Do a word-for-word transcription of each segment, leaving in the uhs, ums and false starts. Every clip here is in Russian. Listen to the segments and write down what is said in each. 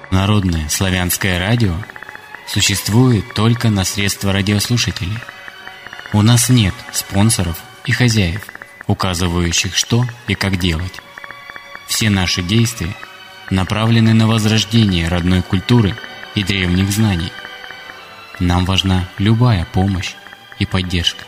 Народное славянское радио существует только на средства радиослушателей. У нас нет спонсоров и хозяев, указывающих, что и как делать. Все наши действия направлены на возрождение родной культуры и древних знаний. Нам важна любая помощь и поддержка.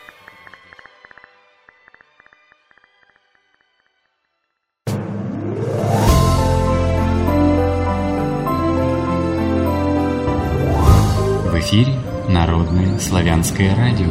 В эфире Народное славянское радио.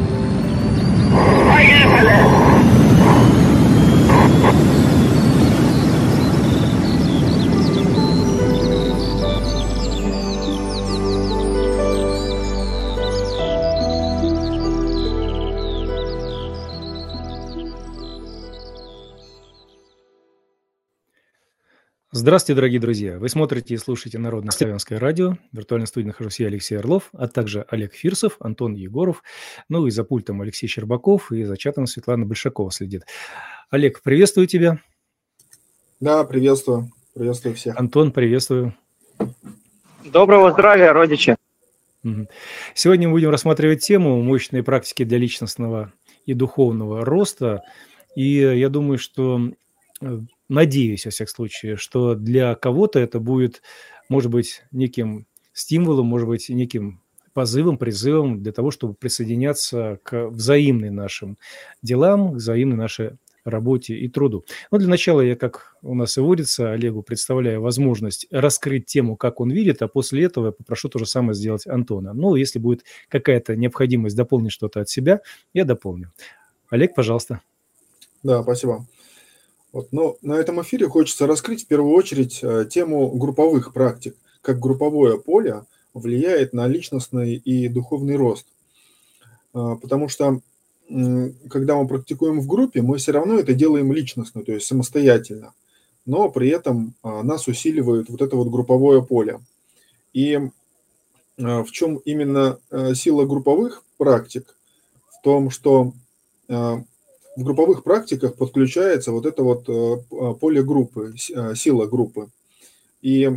Здравствуйте, дорогие друзья! Вы смотрите и слушаете Народное славянское радио. В виртуальной студии нахожусь я, Алексей Орлов, а также Олег Фирсов, Антон Егоров, ну и за пультом Алексей Щербаков, и за чатом Светлана Большакова следит. Олег, приветствую тебя. Да, приветствую. Приветствую всех. Антон, приветствую. Доброго здравия, родичи. Сегодня мы будем рассматривать тему мощные практики для личностного и духовного роста. И я думаю, что... Надеюсь, во всяком случае, что для кого-то это будет, может быть, неким стимулом, может быть, неким позывом, призывом для того, чтобы присоединяться к взаимным нашим делам, к взаимной нашей работе и труду. Но для начала я, как у нас и водится, Олегу представляю возможность раскрыть тему, как он видит, а после этого я попрошу то же самое сделать Антона. Ну, если будет какая-то необходимость дополнить что-то от себя, я дополню. Олег, пожалуйста. Да, спасибо. Вот, но на этом эфире хочется раскрыть в первую очередь тему групповых практик, как групповое поле влияет на личностный и духовный рост. Потому что, когда мы практикуем в группе, мы все равно это делаем личностно, то есть самостоятельно, но при этом нас усиливает вот это вот групповое поле. И в чем именно сила групповых практик? В том, что в групповых практиках подключается вот это вот поле группы, сила группы. И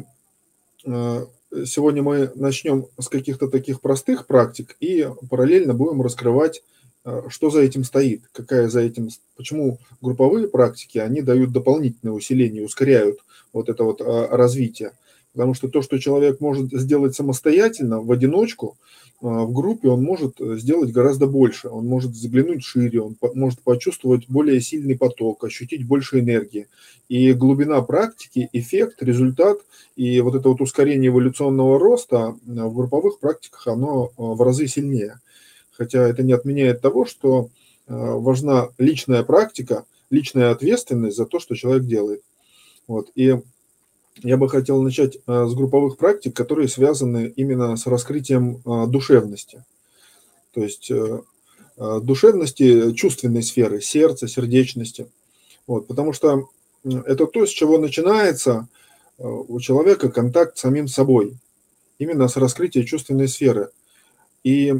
сегодня мы начнем с каких-то таких простых практик и параллельно будем раскрывать, что за этим стоит, какая за этим, почему групповые практики, они дают дополнительное усиление, ускоряют вот это вот развитие. Потому что то, что человек может сделать самостоятельно, в одиночку, в группе он может сделать гораздо больше. Он может заглянуть шире, он может почувствовать более сильный поток, ощутить больше энергии. И глубина практики, эффект, результат и вот это вот ускорение эволюционного роста в групповых практиках, оно в разы сильнее. Хотя это не отменяет того, что важна личная практика, личная ответственность за то, что человек делает. Вот. И я бы хотел начать с групповых практик, которые связаны именно с раскрытием душевности. То есть душевности, чувственной сферы, сердца, сердечности. Вот, потому что это то, с чего начинается у человека контакт с самим собой. Именно с раскрытия чувственной сферы. И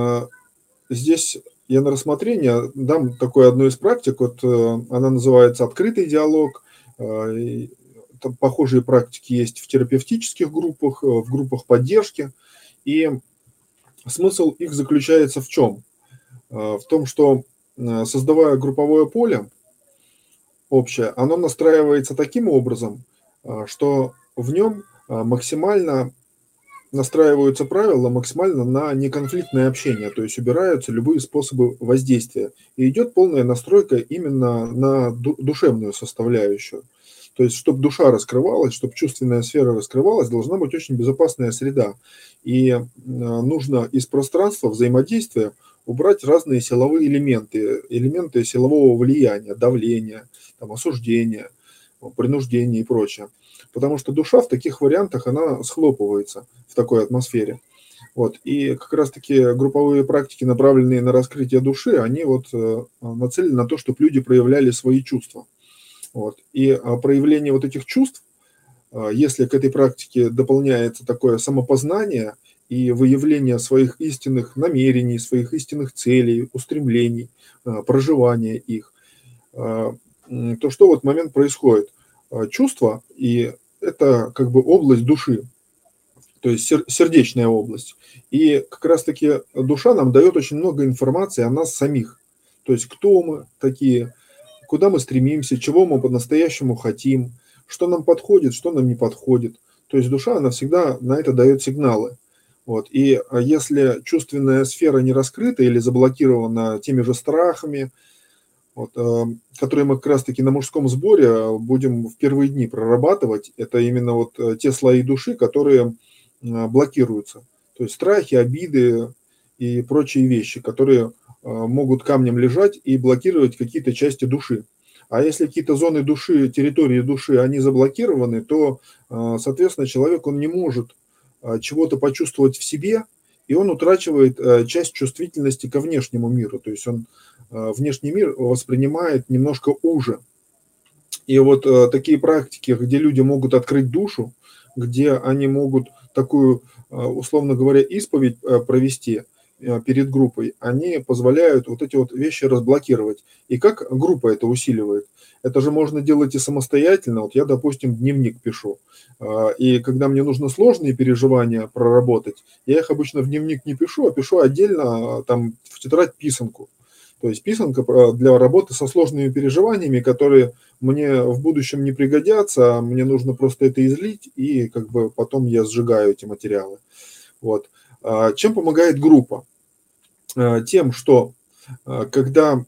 здесь я на рассмотрение дам такое одну из практик. Вот она называется «Открытый диалог». Там похожие практики есть в терапевтических группах, в группах поддержки. И смысл их заключается в чем? В том, что создавая групповое поле общее, оно настраивается таким образом, что в нем максимально настраиваются правила максимально на неконфликтное общение, то есть убираются любые способы воздействия. И идет полная настройка именно на душевную составляющую. То есть, чтобы душа раскрывалась, чтобы чувственная сфера раскрывалась, должна быть очень безопасная среда. И нужно из пространства взаимодействия убрать разные силовые элементы, элементы силового влияния, давления, там, осуждения, принуждения и прочее. Потому что душа в таких вариантах, она схлопывается в такой атмосфере. Вот. И как раз-таки групповые практики, направленные на раскрытие души, они вот нацелены на то, чтобы люди проявляли свои чувства. Вот. И проявление вот этих чувств, если к этой практике дополняется такое самопознание и выявление своих истинных намерений, своих истинных целей, устремлений, проживания их, то что в этот момент происходит? Чувства, и это как бы область души, то есть сердечная область. И как раз-таки душа нам дает очень много информации о нас самих. То есть кто мы такие, куда мы стремимся, чего мы по-настоящему хотим, что нам подходит, что нам не подходит. То есть душа, она всегда на это дает сигналы. Вот. И если чувственная сфера не раскрыта или заблокирована теми же страхами, вот, которые мы как раз-таки на мужском сборе будем в первые дни прорабатывать, это именно вот те слои души, которые блокируются. То есть страхи, обиды и прочие вещи, которые могут камнем лежать и блокировать какие-то части души. А если какие-то зоны души, территории души, они заблокированы, то, соответственно, человек, он не может чего-то почувствовать в себе, и он утрачивает часть чувствительности ко внешнему миру. То есть он внешний мир воспринимает немножко уже. И вот такие практики, где люди могут открыть душу, где они могут такую, условно говоря, исповедь провести перед группой, они позволяют вот эти вот вещи разблокировать. И как группа это усиливает? Это же можно делать и самостоятельно. Вот я, допустим, дневник пишу. И когда мне нужно сложные переживания проработать, я их обычно в дневник не пишу, а пишу отдельно там в тетрадь писанку. То есть писанка для работы со сложными переживаниями, которые мне в будущем не пригодятся, а мне нужно просто это излить, и как бы потом я сжигаю эти материалы. Вот. Чем помогает группа? Тем, что когда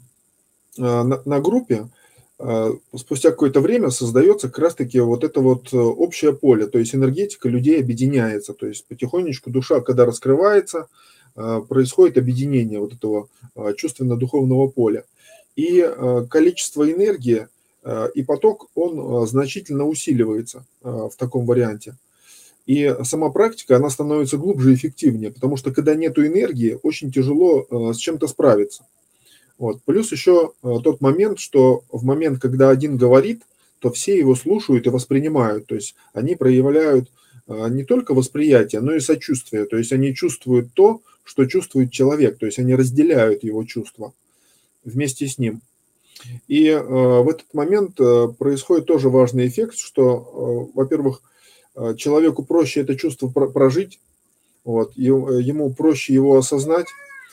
на группе спустя какое-то время создается как раз-таки вот это вот общее поле, то есть энергетика людей объединяется, то есть потихонечку душа, когда раскрывается, происходит объединение вот этого чувственно-духовного поля. И количество энергии и поток, он значительно усиливается в таком варианте. И сама практика, она становится глубже и эффективнее, потому что когда нет энергии, очень тяжело с чем-то справиться. Вот. Плюс еще тот момент, что в момент, когда один говорит, то все его слушают и воспринимают. То есть они проявляют не только восприятие, но и сочувствие. То есть они чувствуют то, что чувствует человек. То есть они разделяют его чувства вместе с ним. И в этот момент происходит тоже важный эффект, что, во-первых, человеку проще это чувство прожить, вот, ему проще его осознать,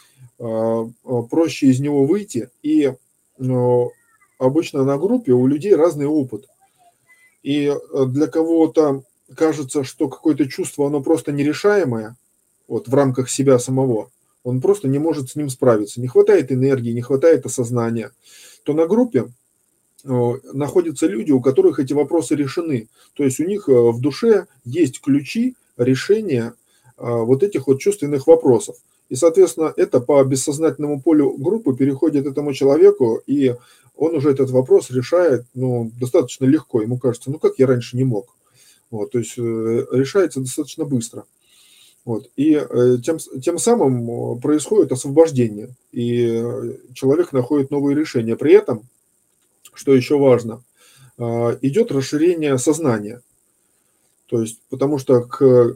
проще из него выйти. И обычно на группе у людей разный опыт. И для кого-то кажется, что какое-то чувство, оно просто нерешаемое, вот, в рамках себя самого, он просто не может с ним справиться. Не хватает энергии, не хватает осознания. То на группе находятся люди, у которых эти вопросы решены. То есть у них в душе есть ключи решения вот этих вот чувственных вопросов. И, соответственно, это по бессознательному полю группы переходит этому человеку, и он уже этот вопрос решает, ну, достаточно легко. Ему кажется, ну как я раньше не мог. Вот, то есть решается достаточно быстро. Вот, и тем, тем самым происходит освобождение, и человек находит новые решения. При этом, что еще важно, идет расширение сознания. То есть, потому что к,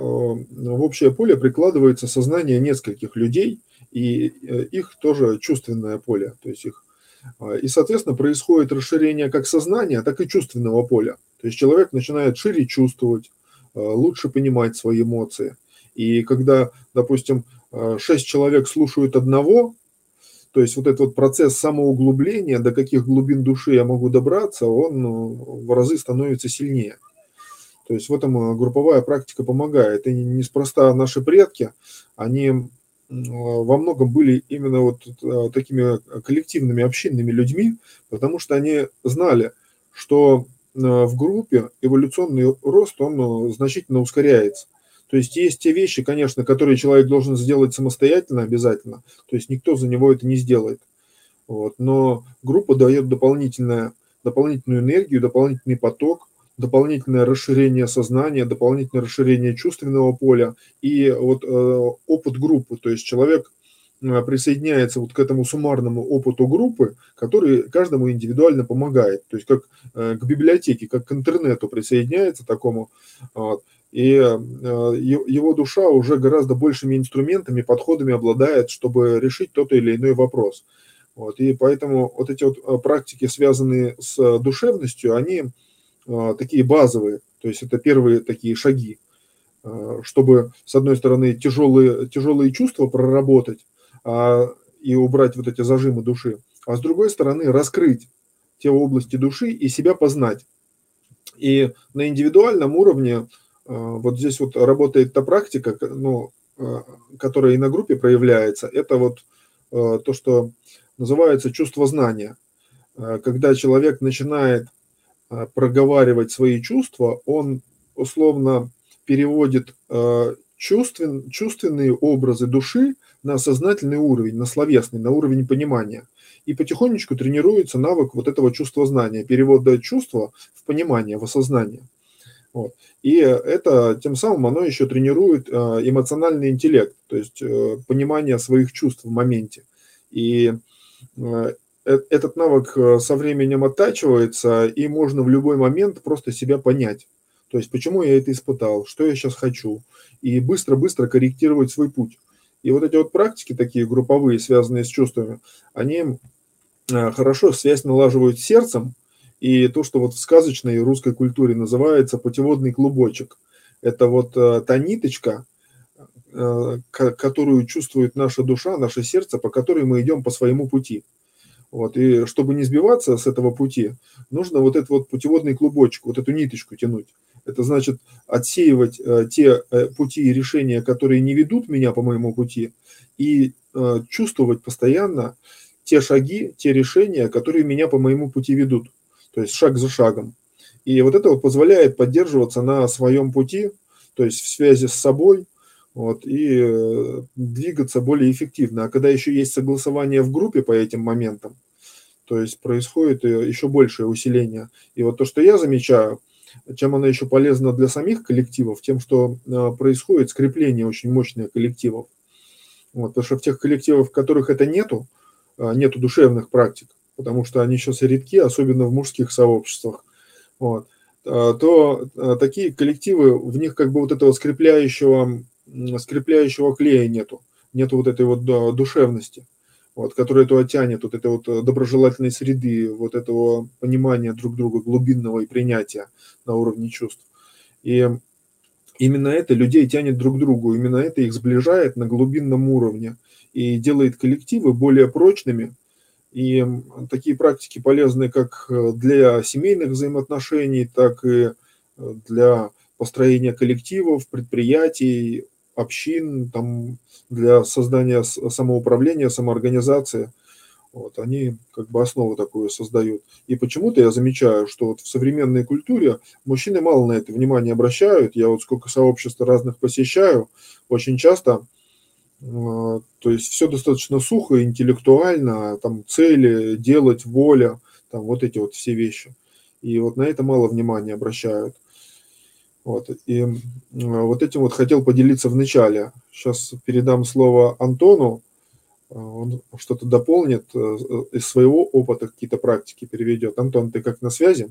в общее поле прикладывается сознание нескольких людей, и их тоже чувственное поле. То есть их, и, соответственно, происходит расширение как сознания, так и чувственного поля. То есть человек начинает шире чувствовать, лучше понимать свои эмоции. И когда, допустим, шесть человек слушают одного, то есть вот этот вот процесс самоуглубления, до каких глубин души я могу добраться, он в разы становится сильнее. То есть в этом групповая практика помогает. И неспроста наши предки, они во многом были именно вот такими коллективными, общинными людьми, потому что они знали, что в группе эволюционный рост, он значительно ускоряется. То есть есть те вещи, конечно, которые человек должен сделать самостоятельно обязательно, то есть никто за него это не сделает. Вот. Но группа дает дополнительную, дополнительную энергию, дополнительный поток, дополнительное расширение сознания, дополнительное расширение чувственного поля и вот э, опыт группы. То есть человек э, присоединяется вот к этому суммарному опыту группы, который каждому индивидуально помогает. То есть как э, к библиотеке, как к интернету присоединяется такому. Вот. И его душа уже гораздо большими инструментами, подходами обладает, чтобы решить тот или иной вопрос. Вот. И поэтому вот эти вот практики, связанные с душевностью, они такие базовые, то есть это первые такие шаги. чтобы, с одной стороны, тяжелые, тяжелые чувства проработать а, и убрать вот эти зажимы души, а с другой стороны, раскрыть те области души и себя познать. И на индивидуальном уровне вот здесь вот работает та практика, ну, которая и на группе проявляется, это вот то, что называется чувство знания. Когда человек начинает проговаривать свои чувства, он условно переводит чувствен, чувственные образы души на сознательный уровень, на словесный, на уровень понимания. И потихонечку тренируется навык вот этого чувства знания, перевода чувства в понимание, в осознание. Вот. И это тем самым оно еще тренирует эмоциональный интеллект, то есть понимание своих чувств в моменте. И этот навык со временем оттачивается, и можно в любой момент просто себя понять. То есть, почему я это испытал, что я сейчас хочу, и быстро-быстро корректировать свой путь. И вот эти вот практики, такие групповые, связанные с чувствами, они хорошо связь налаживают с сердцем, и то, что вот в сказочной русской культуре называется путеводный клубочек. Это вот та ниточка, которую чувствует наша душа, наше сердце, по которой мы идем по своему пути. Вот. И чтобы не сбиваться с этого пути, нужно вот этот вот путеводный клубочек, вот эту ниточку тянуть. Это значит отсеивать э, те э, пути и решения, которые не ведут меня по моему пути, и э, чувствовать постоянно те шаги, те решения, которые меня по моему пути ведут. То есть шаг за шагом. И вот это вот позволяет поддерживаться на своем пути, то есть в связи с собой, вот, и э, двигаться более эффективно. А когда еще есть согласование в группе по этим моментам, то есть происходит еще большее усиление. И вот то, что я замечаю, чем оно еще полезно для самих коллективов, тем, что происходит скрепление очень мощное коллективов. Вот, потому что в тех коллективах, в которых это нету, нету душевных практик, потому что они сейчас редки, особенно в мужских сообществах, вот, то такие коллективы, в них как бы вот этого скрепляющего, скрепляющего клея нету, нету вот этой вот душевности. Вот, которая туда тянет, вот этой вот доброжелательной среды, вот этого понимания друг друга глубинного и принятия на уровне чувств. И именно это людей тянет друг к другу, именно это их сближает на глубинном уровне и делает коллективы более прочными. И такие практики полезны как для семейных взаимоотношений, так и для построения коллективов, предприятий, общин, там, для создания самоуправления, самоорганизации. Вот, они как бы основу такую создают. И почему-то я замечаю, что вот в современной культуре мужчины мало на это внимание обращают. Я вот сколько сообществ разных посещаю, очень часто, э, то есть все достаточно сухо, интеллектуально, там цели, делать, воля, там вот эти вот все вещи. И вот на это мало внимания обращают. Вот, и вот этим вот хотел поделиться в начале. Сейчас передам слово Антону, он что-то дополнит из своего опыта, какие-то практики переведет. Антон, ты как, на связи?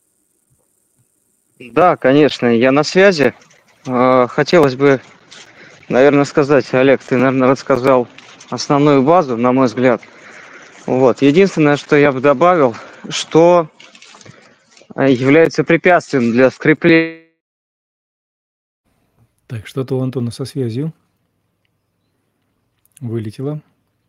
Да, конечно, я на связи. Хотелось бы, наверное, сказать, Олег, ты, наверное, рассказал основную базу, на мой взгляд. Вот. Единственное, что я бы добавил, что является препятствием для скрепления. Так, что-то у Антона со связью вылетело.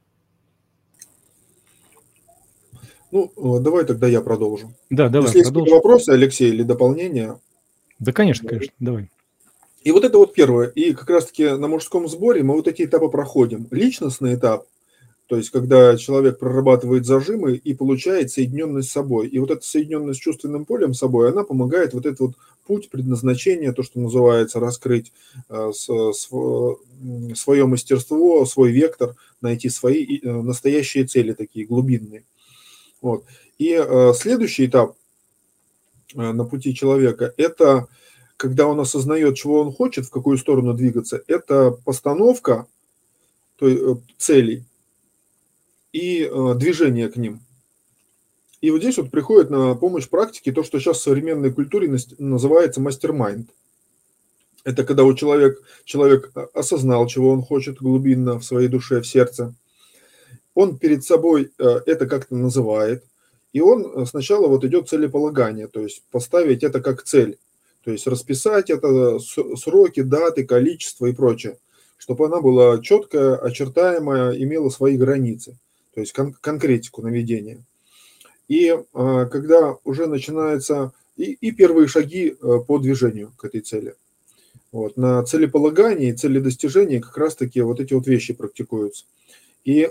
Ну, давай тогда я продолжу. Да, давай, Если есть продолжим. какие-то вопросы, Алексей, или дополнения? Да, конечно, конечно, давай. И вот это вот первое. И как раз-таки на мужском сборе мы вот эти этапы проходим. Личностный этап, то есть когда человек прорабатывает зажимы и получает соединенность с собой. И вот эта соединенность с чувственным полем с собой, она помогает вот этот вот путь предназначения, то, что называется, раскрыть э, с, с, свое мастерство, свой вектор, найти свои э, настоящие цели такие глубинные. Вот. И э, следующий этап э, на пути человека – это когда он осознает, чего он хочет, в какую сторону двигаться, это постановка то есть, э, целей и э, движение к ним. И вот здесь вот приходит на помощь практике то, что сейчас в современной культуре называется мастер-майнд. Это когда у человек, человек осознал, чего он хочет глубинно в своей душе, в сердце. Он перед собой это как-то называет. И он сначала вот идет целеполагание, то есть поставить это как цель. То То есть расписать это, сроки, даты, количество и прочее, чтобы она была четкая, очертаемая, имела свои границы, то есть кон- конкретику наведения. И а, когда уже начинается и, и первые шаги а, по движению к этой цели. Вот, на целеполагании, целедостижении как раз-таки вот эти вот вещи практикуются. И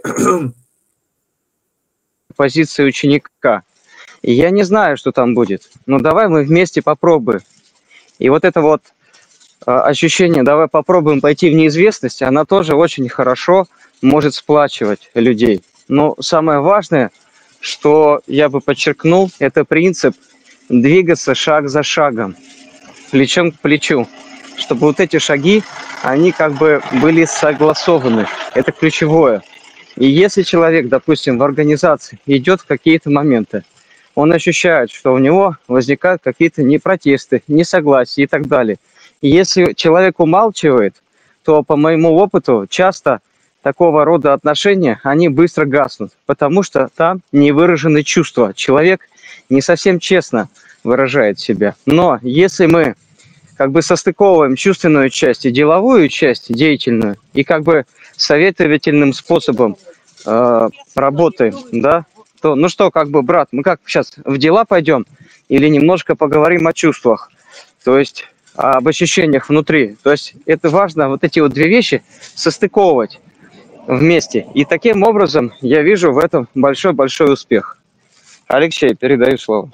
позиции ученика. И я не знаю, что там будет, но давай мы вместе попробуем. И вот это вот э, ощущение, давай попробуем пойти в неизвестность, она тоже очень хорошо может сплачивать людей. Но самое важное, что я бы подчеркнул, это принцип двигаться шаг за шагом, плечом к плечу, чтобы вот эти шаги, они как бы были согласованы. Это ключевое. И если человек, допустим, в организации идет в какие-то моменты, он ощущает, что у него возникают какие-то непротесты, несогласия и так далее. И если человек умалчивает, то по моему опыту часто такого рода отношения, они быстро гаснут, потому что там не выражены чувства. Человек не совсем честно выражает себя. Но если мы как бы состыковываем чувственную часть и деловую часть, деятельную, и как бы советовательным способом э, работаем, да, то, ну что, как бы, брат, мы как сейчас в дела пойдем или немножко поговорим о чувствах, то есть об ощущениях внутри. То есть это важно, вот эти вот две вещи состыковывать вместе. И таким образом я вижу в этом большой-большой успех. Алексей, передаю слово.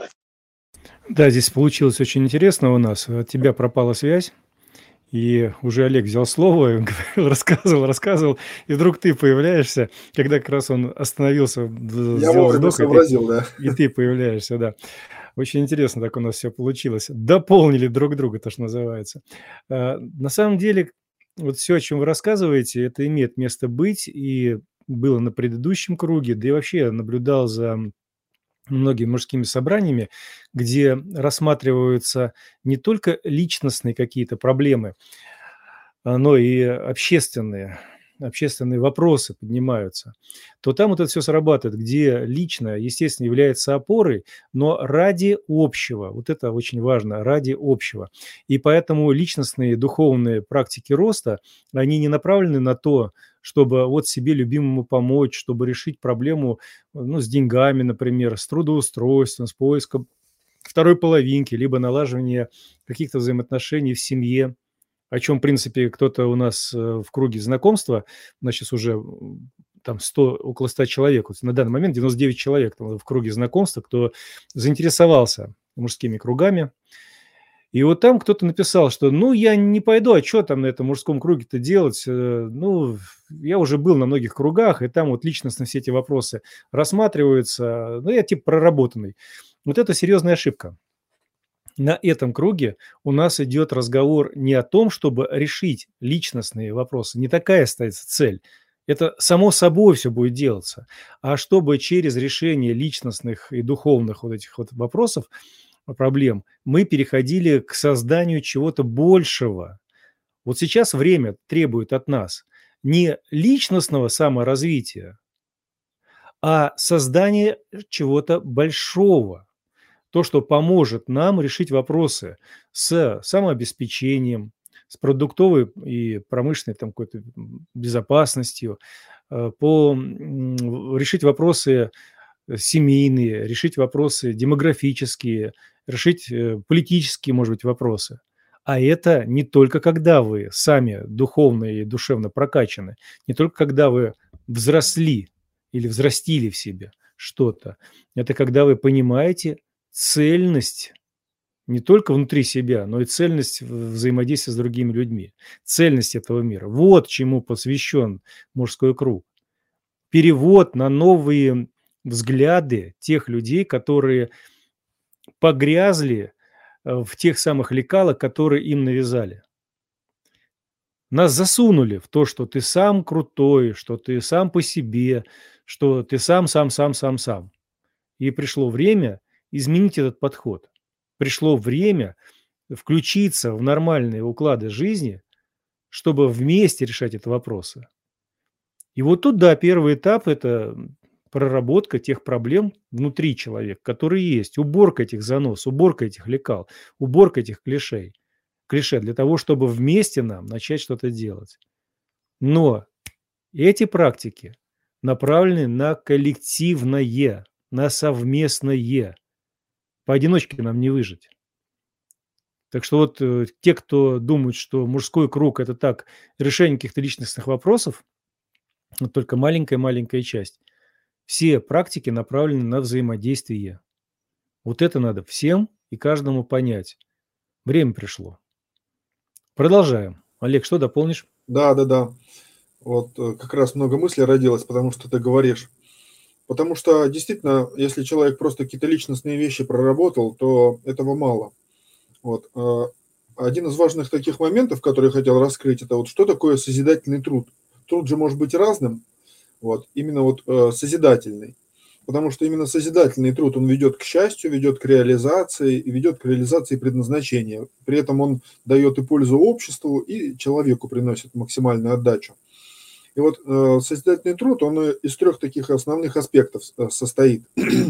Да, здесь получилось очень интересно у нас. От тебя пропала связь, и уже Олег взял слово, и говорил, рассказывал, рассказывал, и вдруг ты появляешься, когда как раз он остановился, я сделал вовремя вдох, и ты, сообразил, да. и ты появляешься, да. Очень интересно, так у нас все получилось. Дополнили друг друга, то, что называется. А, На самом деле, вот все, о чем вы рассказываете, это имеет место быть, и было на предыдущем круге, да и вообще я наблюдал за многими мужскими собраниями, где рассматриваются не только личностные какие-то проблемы, а, но и общественные, общественные вопросы поднимаются, то там вот это все срабатывает, где личное, естественно, является опорой, но ради общего. Вот это очень важно, ради общего. И поэтому личностные духовные практики роста, они не направлены на то, чтобы вот себе любимому помочь, чтобы решить проблему, ну, с деньгами, например, с трудоустройством, с поиском второй половинки, либо налаживание каких-то взаимоотношений в семье, о чем, в принципе, кто-то у нас э, в круге знакомства, у нас сейчас уже м, там сто, около ста человек, вот на данный момент девяносто девять человек там в круге знакомства, кто заинтересовался мужскими кругами. И вот там кто-то написал, что ну я не пойду, а что там на этом мужском круге-то делать? Э, Ну, я уже был на многих кругах, и там вот личностно все эти вопросы рассматриваются, ну я типа проработанный. Вот это серьезная ошибка. На этом круге у нас идет разговор не о том, чтобы решить личностные вопросы, не такая ставится цель. Это само собой все будет делаться. А чтобы через решение личностных и духовных вот этих вот вопросов, проблем, мы переходили к созданию чего-то большего. Вот сейчас время требует от нас не личностного саморазвития, а создания чего-то большого. То, что поможет нам решить вопросы с самообеспечением, с продуктовой и промышленной там, какой-то м, безопасностью, э, по, м, решить вопросы э, семейные, решить вопросы демографические, решить э, политические, может быть, вопросы. А это не только когда вы сами духовно и душевно прокачаны, не только когда вы взросли или взрастили в себе что-то. Это когда вы понимаете цельность не только внутри себя, но и цельность в взаимодействия с другими людьми, цельность этого мира. Вот чему посвящен мужской круг. Перевод на новые взгляды тех людей, которые погрязли э, в тех самых лекалах, которые им навязали. Нас засунули в то, что ты сам крутой, что ты сам по себе, что ты сам, сам, сам, сам, сам. И пришло время изменить этот подход. Пришло время включиться в нормальные уклады жизни, чтобы вместе решать эти вопросы. И вот тут, да, первый этап – это проработка тех проблем внутри человека, которые есть, уборка этих занос, уборка этих лекал, уборка этих клишей, клише для того, чтобы вместе нам начать что-то делать. Но эти практики направлены на коллективное, на совместное. Поодиночке нам не выжить. Так что вот э, те, кто думают, что мужской круг – это так, решение каких-то личностных вопросов, вот только маленькая-маленькая часть. Все практики направлены на взаимодействие. Вот это надо всем и каждому понять. Время пришло. Продолжаем. Олег, что дополнишь? Да, да, да. Вот э, как раз много мыслей родилось, потому что ты говоришь. Потому что действительно, если человек просто какие-то личностные вещи проработал, то этого мало. Вот. э, Один из важных таких моментов, который я хотел раскрыть, это вот что такое созидательный труд. Труд же может быть разным, вот, именно вот э, созидательный. Потому что именно созидательный труд, он ведет к счастью, ведет к реализации, и ведет к реализации предназначения. При этом он дает и пользу обществу, и человеку приносит максимальную отдачу. И вот э, созидательный труд, он из трех таких основных аспектов э, состоит.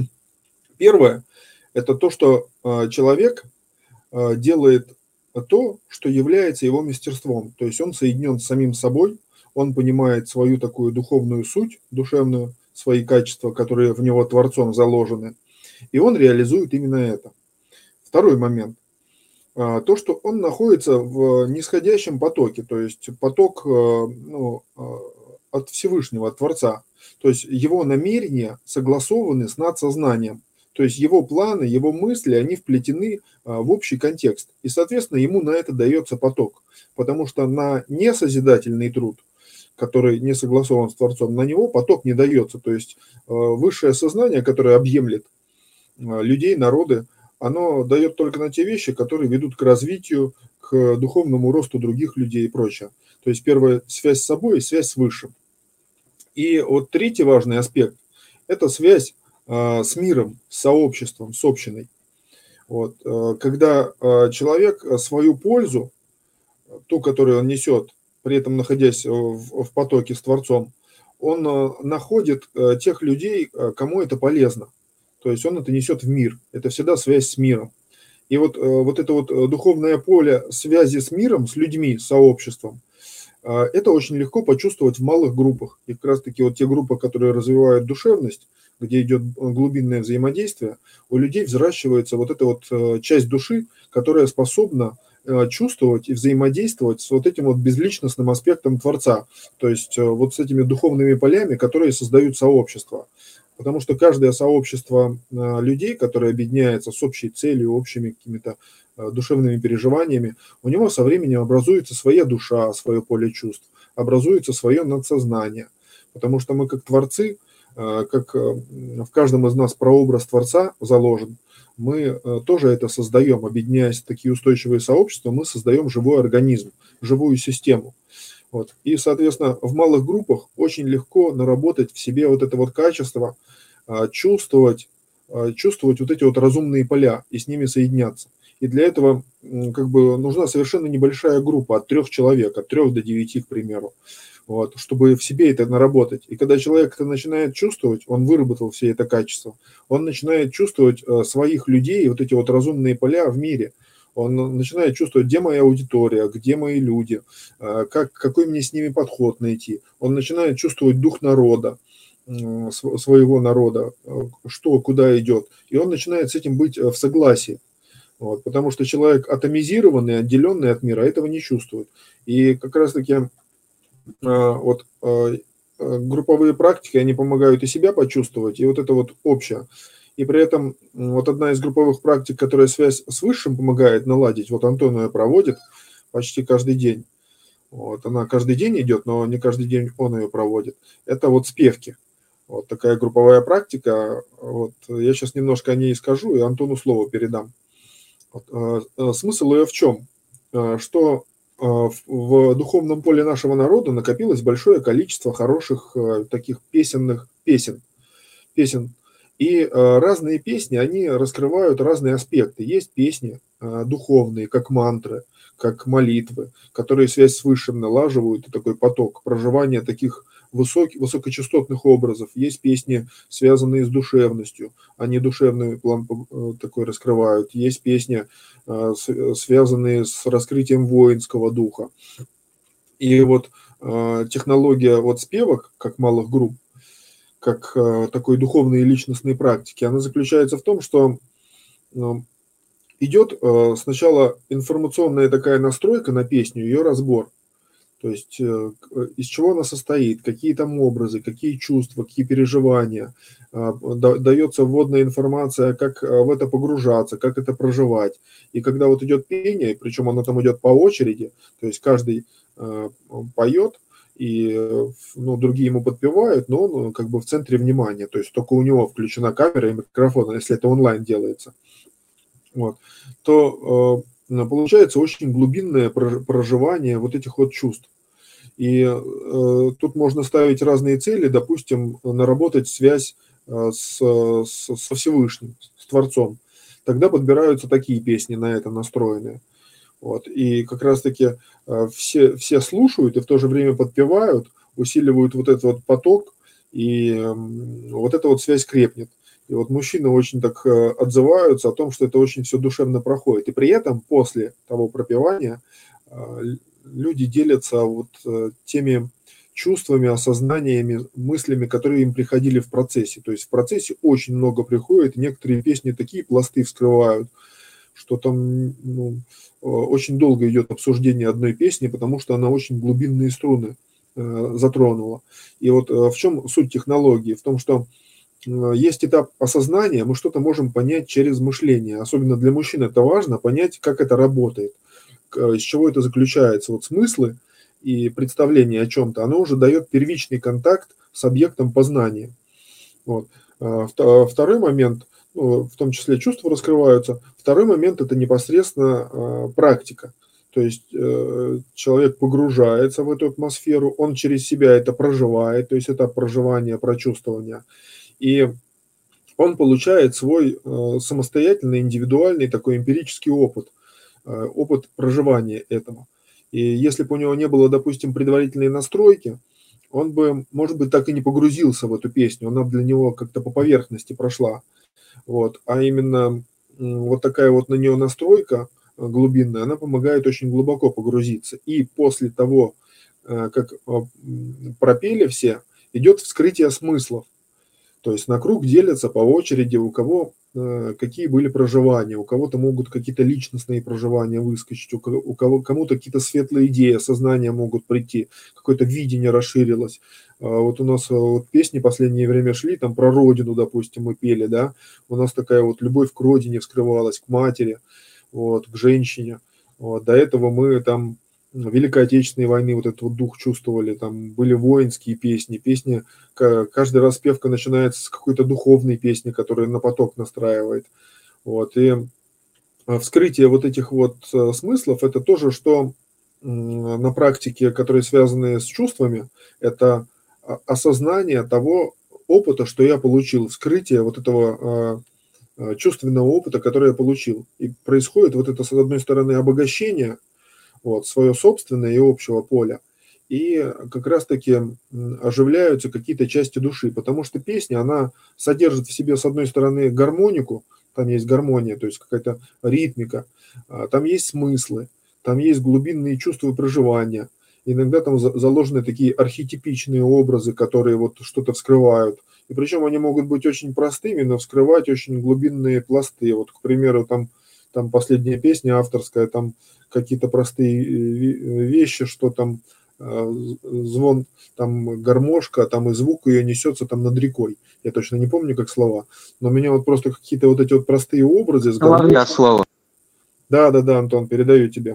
Первое – это то, что э, человек э, делает то, что является его мастерством. То есть он соединен с самим собой, он понимает свою такую духовную суть, душевную, свои качества, которые в него Творцом заложены, и он реализует именно это. Второй момент. То, что он находится в нисходящем потоке, то есть поток ну, от Всевышнего, от Творца. То есть его намерения согласованы с надсознанием. То есть его планы, его мысли, они вплетены в общий контекст. И, соответственно, ему на это дается поток. Потому что на несозидательный труд, который не согласован с Творцом, на него поток не дается. То есть высшее сознание, которое объемлет людей, народы, оно дает только на те вещи, которые ведут к развитию, к духовному росту других людей и прочее. То есть первая связь с собой и связь с Высшим. И вот третий важный аспект – это связь с миром, с сообществом, с общиной. Вот. Когда человек свою пользу, ту, которую он несет, при этом находясь в потоке с Творцом, он находит тех людей, кому это полезно. То есть он это несет в мир. Это всегда связь с миром. И вот, вот это вот духовное поле связи с миром, с людьми, с сообществом, это очень легко почувствовать в малых группах. И как раз таки вот те группы, которые развивают душевность, где идет глубинное взаимодействие, у людей взращивается вот эта вот часть души, которая способна чувствовать и взаимодействовать с вот этим вот безличностным аспектом Творца. То есть вот с этими духовными полями, которые создают сообщество. Потому что каждое сообщество людей, которое объединяется с общей целью, общими какими-то душевными переживаниями, у него со временем образуется своя душа, свое поле чувств, образуется свое надсознание. Потому что мы как творцы, как в каждом из нас прообраз Творца заложен, мы тоже это создаем. Объединяясь в такие устойчивые сообщества, мы создаем живой организм, живую систему. Вот. И, соответственно, в малых группах очень легко наработать в себе вот это вот качество, чувствовать, чувствовать вот эти вот разумные поля и с ними соединяться. И для этого как бы нужна совершенно небольшая группа, от трех человек, от трех до девяти, к примеру, вот, чтобы в себе это наработать. И когда человек это начинает чувствовать, он выработал все это качество, он начинает чувствовать своих людей, вот эти вот разумные поля в мире. Он начинает чувствовать, где моя аудитория, где мои люди, как, какой мне с ними подход найти. Он начинает чувствовать дух народа, своего народа, что, куда идет. И он начинает с этим быть в согласии. Вот, потому что человек атомизированный, отделенный от мира, этого не чувствует. И как раз-таки вот, групповые практики, они помогают и себя почувствовать, и вот это вот общее. И при этом вот одна из групповых практик, которая связь с Высшим помогает наладить, вот Антон ее проводит почти каждый день. Вот, она каждый день идет, но не каждый день он ее проводит. Это вот спевки. Вот такая групповая практика. Вот, я сейчас немножко о ней скажу, и Антону слово передам. Вот, смысл ее в чем? Что в духовном поле нашего народа накопилось большое количество хороших таких песенных песен. песен. И разные песни, они раскрывают разные аспекты. Есть песни, духовные, как мантры, как молитвы, которые связь с Высшим налаживают, и такой поток проживания таких высоких, высокочастотных образов. Есть песни, связанные с душевностью, они душевный план такой раскрывают. Есть песни, связанные с раскрытием воинского духа. И вот технология вот спевок, как малых групп, как такой духовной и личностной практики, она заключается в том, что идет сначала информационная такая настройка на песню, ее разбор. То есть из чего она состоит, какие там образы, какие чувства, какие переживания. Дается вводная информация, как в это погружаться, как это проживать. И когда вот идет пение, причем оно там идет по очереди, то есть каждый поет, и ну, другие ему подпевают, но он как бы в центре внимания. То есть только у него включена камера и микрофон, если это онлайн делается. Вот, то э, получается очень глубинное проживание вот этих вот чувств. И э, тут можно ставить разные цели, допустим, наработать связь э, с, с, со Всевышним, с Творцом. Тогда подбираются такие песни на это настроенные. Вот, и как раз-таки э, все, все слушают и в то же время подпевают, усиливают вот этот вот поток, и э, вот эта вот связь крепнет. И вот мужчины очень так отзываются о том, что это очень все душевно проходит. И при этом после того пропевания люди делятся вот теми чувствами, осознаниями, мыслями, которые им приходили в процессе. То есть в процессе очень много приходит, некоторые песни такие пласты вскрывают, что там ну, очень долго идет обсуждение одной песни, потому что она очень глубинные струны затронула. И вот в чем суть технологии? В том, что есть этап осознания, мы что-то можем понять через мышление. Особенно для мужчин это важно, понять, как это работает, из чего это заключается. Вот смыслы и представление о чем-то, оно уже дает первичный контакт с объектом познания. Вот. Второй момент, ну, в том числе чувства раскрываются. Второй момент – это непосредственно практика. То есть человек погружается в эту атмосферу, он через себя это проживает, то есть это проживание, прочувствование. И он получает свой э, самостоятельный, индивидуальный такой эмпирический опыт, э, опыт проживания этого. И если бы у него не было, допустим, предварительной настройки, он бы, может быть, так и не погрузился в эту песню, она бы для него как-то по поверхности прошла. Вот. А именно э, вот такая вот на нее настройка глубинная, она помогает очень глубоко погрузиться. И после того, э, как э, пропели все, идет вскрытие смыслов. То есть на круг делятся по очереди, у кого э, какие были проживания, у кого-то могут какие-то личностные проживания выскочить, у кого, у кого кому-то какие-то светлые идеи, сознания могут прийти, какое-то видение расширилось. А вот у нас вот песни в последнее время шли, там про родину, допустим, мы пели, да, у нас такая вот любовь к родине вскрывалась, к матери, вот, к женщине. Вот. До этого мы там Великой Отечественной войны вот этот вот дух чувствовали, там были воинские песни, песни, каждый раз певка начинается с какой-то духовной песни, которая на поток настраивает. Вот. И вскрытие вот этих вот смыслов, это тоже, что на практике, которые связаны с чувствами, это осознание того опыта, что я получил, вскрытие вот этого чувственного опыта, который я получил. И происходит вот это, с одной стороны, обогащение, вот, свое собственное и общего поля, и как раз-таки оживляются какие-то части души, потому что песня, она содержит в себе, с одной стороны, гармонику, там есть гармония, то есть какая-то ритмика, там есть смыслы, там есть глубинные чувства и проживания, иногда там заложены такие архетипичные образы, которые вот что-то вскрывают, и причем они могут быть очень простыми, но вскрывать очень глубинные пласты. Вот, к примеру, там, там последняя песня авторская, там какие-то простые вещи, что там звон, там гармошка, там и звук ее несется там над рекой. Я точно не помню, как слова, но у меня вот просто какие-то вот эти вот простые образы. Соловья слово. Да, да, да, Антон, передаю тебе.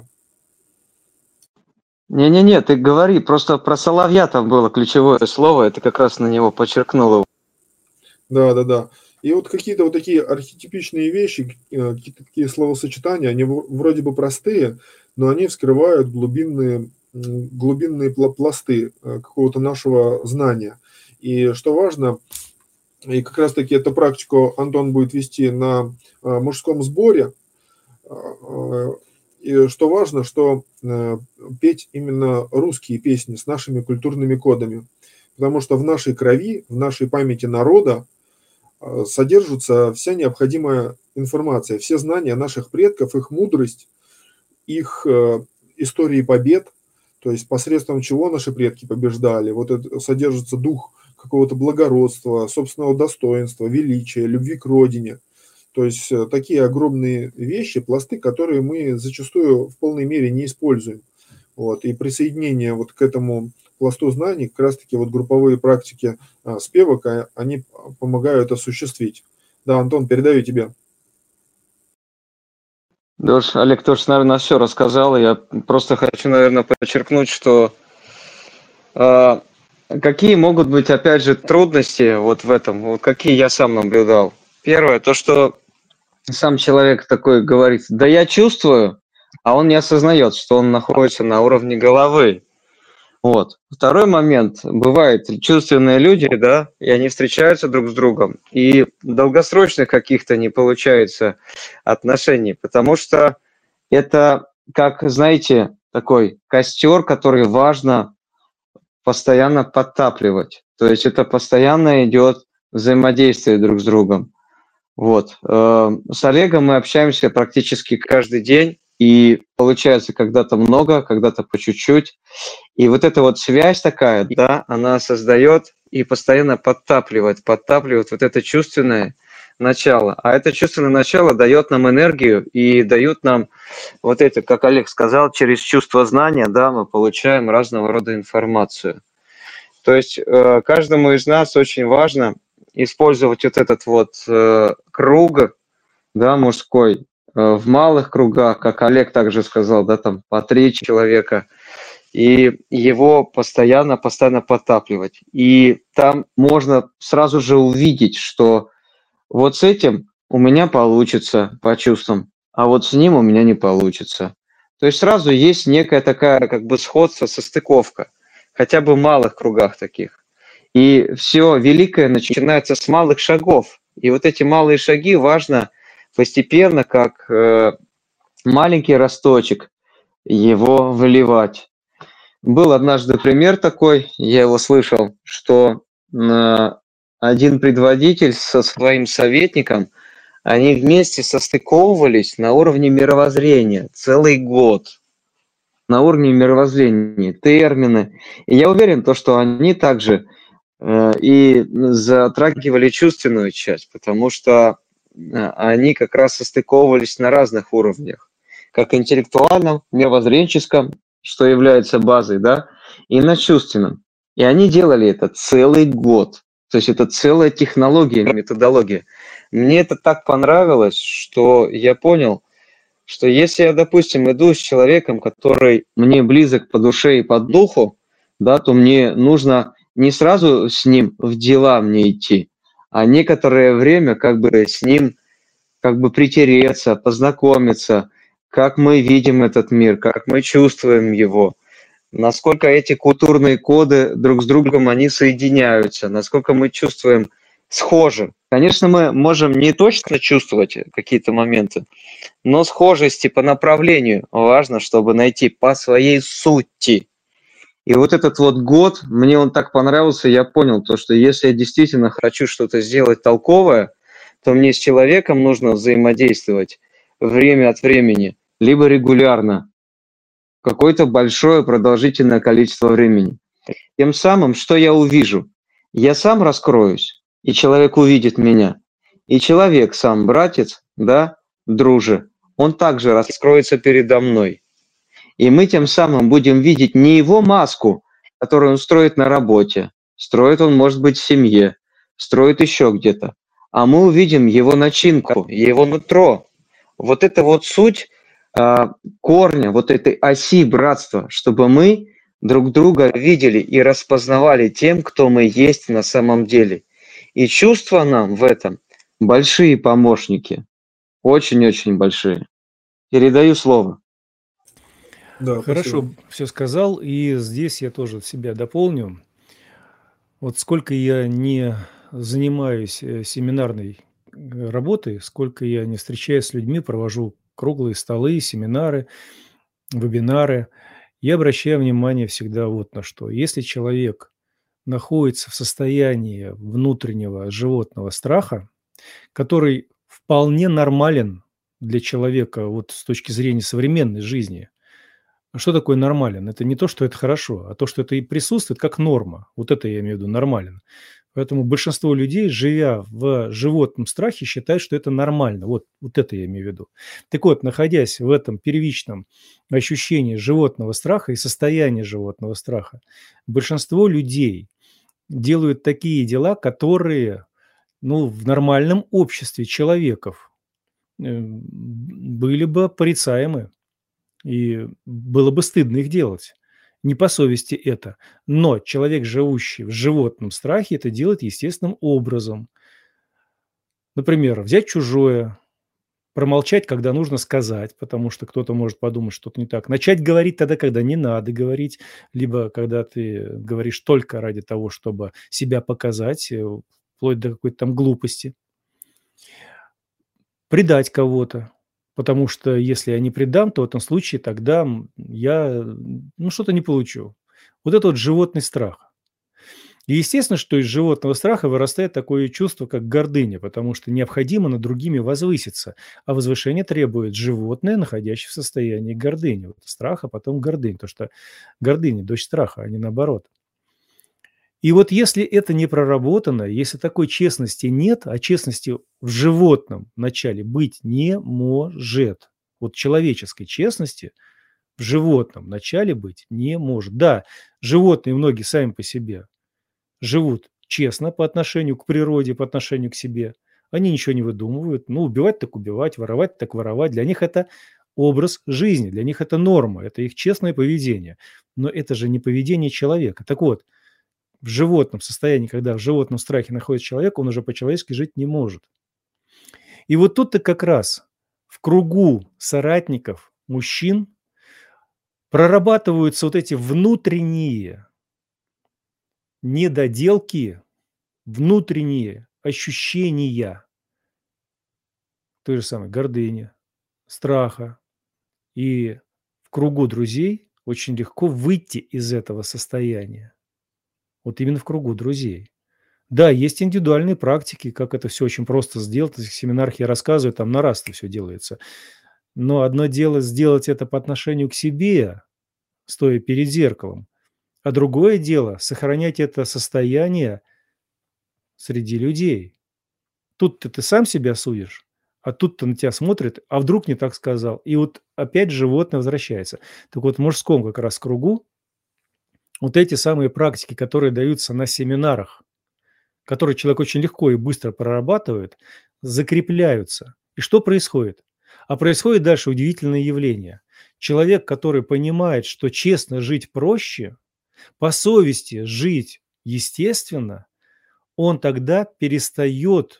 Не-не-не, ты говори, просто про соловья там было ключевое слово, это как раз на него подчеркнуло. Да, да, да. И вот какие-то вот такие архетипичные вещи, какие-то такие словосочетания, они вроде бы простые, но они вскрывают глубинные, глубинные пласты какого-то нашего знания. И что важно, и как раз-таки эту практику Антон будет вести на мужском сборе, И что важно, что петь именно русские песни с нашими культурными кодами, потому что в нашей крови, в нашей памяти народа содержится вся необходимая информация, все знания наших предков, их мудрость, их истории побед, то есть посредством чего наши предки побеждали. Вот это содержится дух какого-то благородства, собственного достоинства, величия, любви к родине. То есть такие огромные вещи, пласты, которые мы зачастую в полной мере не используем. Вот. И присоединение вот к этому пласту знаний, как раз таки вот групповые практики а, спевок, а, они помогают осуществить. Да, Антон, передаю тебе. Да уж, Олег тоже, наверное, все рассказал. Я просто хочу, наверное, подчеркнуть, что э, какие могут быть, опять же, трудности вот в этом, вот какие я сам наблюдал. Первое, то, что сам человек такой говорит, да я чувствую, а он не осознает, что он находится на уровне головы. Вот. Второй момент. Бывает, чувственные люди, да, и они встречаются друг с другом, и долгосрочных каких-то не получается отношений, потому что это, как, знаете, такой костер, который важно постоянно подтапливать. То есть это постоянно идет взаимодействие друг с другом. Вот. С Олегом мы общаемся практически каждый день, и получается когда-то много, когда-то по чуть-чуть. И вот эта вот связь такая, да, она создает и постоянно подтапливает, подтапливает вот это чувственное начало. А это чувственное начало дает нам энергию и дает нам вот это, как Олег сказал, через чувство знания, да, мы получаем разного рода информацию. То есть каждому из нас очень важно использовать вот этот вот круг, да, мужской, в малых кругах, как Олег также сказал, да, там по три человека, и его постоянно, постоянно подтапливать. И там можно сразу же увидеть, что вот с этим у меня получится по чувствам, а вот с ним у меня не получится. То есть сразу есть некая такая как бы сходство, состыковка, хотя бы в малых кругах таких. И все великое начинается с малых шагов. И вот эти малые шаги важно постепенно, как э, маленький росточек, его выливать. Был однажды пример такой, я его слышал, что э, один предводитель со своим советником, они вместе состыковывались на уровне мировоззрения целый год. На уровне мировоззрения, термины. И я уверен, то, что они также э, и затрагивали чувственную часть, потому что они как раз состыковывались на разных уровнях, как интеллектуальном, мировоззренческом, что является базой, да, и на чувственном. И они делали это целый год. То есть это целая технология, методология. Мне это так понравилось, что я понял, что если я, допустим, иду с человеком, который мне близок по душе и по духу, да, то мне нужно не сразу с ним в дела мне идти, а некоторое время как бы с ним как бы притереться, познакомиться, как мы видим этот мир, как мы чувствуем его, насколько эти культурные коды друг с другом они соединяются, насколько мы чувствуем схожи. Конечно, мы можем не точно чувствовать какие-то моменты, но схожести по направлению важно, чтобы найти по своей сути. И вот этот вот год, мне он так понравился, я понял, то, что если я действительно хочу что-то сделать толковое, то мне с человеком нужно взаимодействовать время от времени, либо регулярно, какое-то большое продолжительное количество времени. Тем самым, что я увижу? Я сам раскроюсь, и человек увидит меня. И человек сам, братец, да, друже, он также раскроется передо мной. И мы тем самым будем видеть не его маску, которую он строит на работе, строит он, может быть, в семье, строит еще где-то, а мы увидим его начинку, его нутро. Вот это вот суть э, корня, вот этой оси братства, чтобы мы друг друга видели и распознавали тем, кто мы есть на самом деле. И чувства нам в этом большие помощники, очень-очень большие. Передаю слово. Да, хорошо, спасибо. Все сказал, и здесь я тоже себя дополню. Вот сколько я не занимаюсь семинарной работой, сколько я не встречаюсь с людьми, провожу круглые столы, семинары, вебинары, я обращаю внимание всегда вот на что. Если человек находится в состоянии внутреннего животного страха, который вполне нормален для человека вот с точки зрения современной жизни. А что такое нормален? Это не то, что это хорошо, а то, что это и присутствует как норма. Вот это я имею в виду нормален. Поэтому большинство людей, живя в животном страхе, считают, что это нормально. Вот, вот это я имею в виду. Так вот, находясь в этом первичном ощущении животного страха и состоянии животного страха, большинство людей делают такие дела, которые, ну, в нормальном обществе человеков э, были бы порицаемы, и было бы стыдно их делать. Не по совести это. Но человек, живущий в животном страхе, это делает естественным образом. Например, взять чужое, промолчать, когда нужно сказать, потому что кто-то может подумать, что-то не так. Начать говорить тогда, когда не надо говорить, либо когда ты говоришь только ради того, чтобы себя показать, э, вплоть до какой-то там глупости. Предать кого-то, потому что если я не предам, то в этом случае тогда м, я ну, что-то не получу. Вот это вот животный страх. И естественно, что из животного страха вырастает такое чувство, как гордыня, потому что необходимо над другими возвыситься, а возвышение требует животное, находящееся в состоянии гордыни. Вот страх, а потом гордынь, потому что гордыня – дочь страха, а не наоборот. И вот если это не проработано, если такой честности нет, а честности в животном начале быть не может, вот человеческой честности в животном начале быть не может. Да, животные многие сами по себе живут честно по отношению к природе, по отношению к себе. Они ничего не выдумывают. Ну, убивать так убивать, воровать так воровать. Для них это образ жизни, для них это норма, это их честное поведение. Но это же не поведение человека. Так вот, в животном состоянии, когда в животном страхе находится человек, он уже по-человечески жить не может. И вот тут-то как раз в кругу соратников, мужчин, прорабатываются вот эти внутренние недоделки, внутренние ощущения той же самой гордыни, страха. И в кругу друзей очень легко выйти из этого состояния. Вот именно в кругу друзей. Да, есть индивидуальные практики, как это все очень просто сделать. В семинарах я рассказываю, там на раз-то все делается. Но одно дело сделать это по отношению к себе, стоя перед зеркалом, а другое дело сохранять это состояние среди людей. Тут-то ты сам себя судишь, а тут-то на тебя смотрят, а вдруг не так сказал. И вот опять животное возвращается. Так вот в мужском как раз кругу вот эти самые практики, которые даются на семинарах, которые человек очень легко и быстро прорабатывает, закрепляются. И что происходит? А происходит дальше удивительное явление. Человек, который понимает, что честно жить проще, по совести жить естественно, он тогда перестает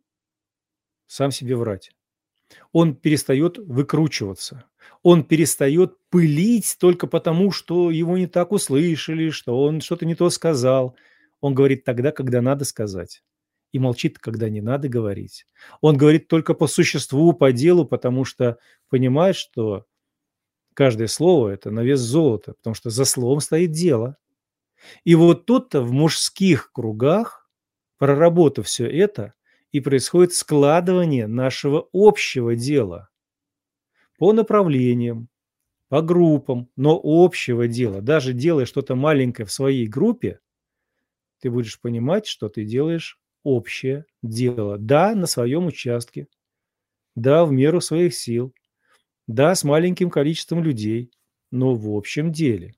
сам себе врать. Он перестает выкручиваться. Он перестает пылить только потому, что его не так услышали, что он что-то не то сказал. Он говорит тогда, когда надо сказать. И молчит, когда не надо говорить. Он говорит только по существу, по делу, потому что понимает, что каждое слово – это на вес золота, потому что за словом стоит дело. И вот тут-то в мужских кругах, проработав все это, и происходит складывание нашего общего дела по направлениям, по группам, но общего дела. Даже делая что-то маленькое в своей группе, ты будешь понимать, что ты делаешь общее дело. Да, на своем участке, да, в меру своих сил, да, с маленьким количеством людей, но в общем деле.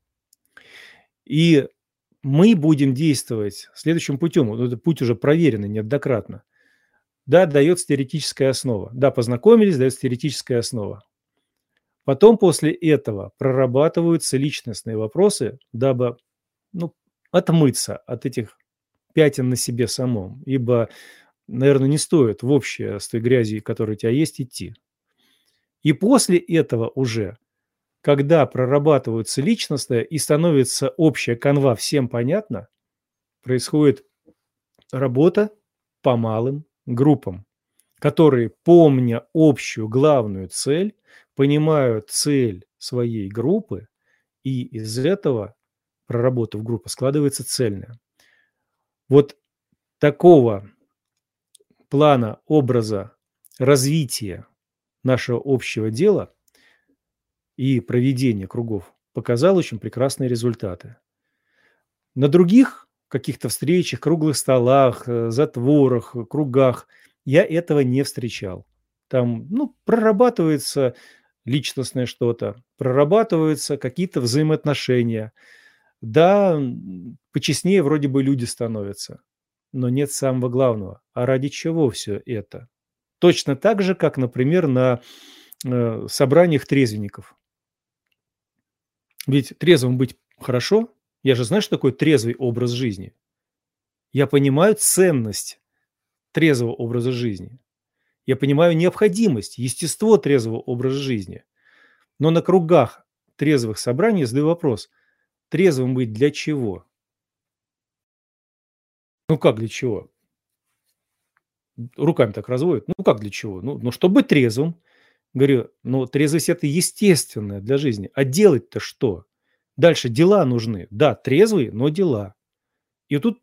И мы будем действовать следующим путем. Вот этот путь уже проверенный неоднократно. Да, дается теоретическая основа. Да, познакомились, дается теоретическая основа. Потом после этого прорабатываются личностные вопросы, дабы ну, отмыться от этих пятен на себе самом. Ибо, наверное, не стоит в общее с той грязью, которая у тебя есть, идти. И после этого уже, когда прорабатываются личностные и становится общая канва всем понятно, происходит работа по малым группам. которые, помня общую главную цель, понимают цель своей группы, и из этого, проработав группу, складывается цельное. Вот такого плана, образа развития нашего общего дела и проведения кругов показал очень прекрасные результаты. На других каких-то встречах, круглых столах, затворах, кругах я этого не встречал. Там, ну, прорабатывается личностное что-то, прорабатываются какие-то взаимоотношения. Да, почестнее вроде бы люди становятся, но нет самого главного. А ради чего все это? Точно так же, как, например, на э, собраниях трезвенников. Ведь трезвым быть хорошо. Я же знаю, что такое трезвый образ жизни. Я понимаю ценность трезвого образа жизни. Я понимаю необходимость, естество трезвого образа жизни. Но на кругах трезвых собраний задаю вопрос. Трезвым быть для чего? Ну как для чего? Руками так разводят. Ну как для чего? Ну, ну чтобы быть трезвым. Говорю, ну трезвость это естественное для жизни. А делать-то что? Дальше дела нужны. Да, трезвый, но дела. И тут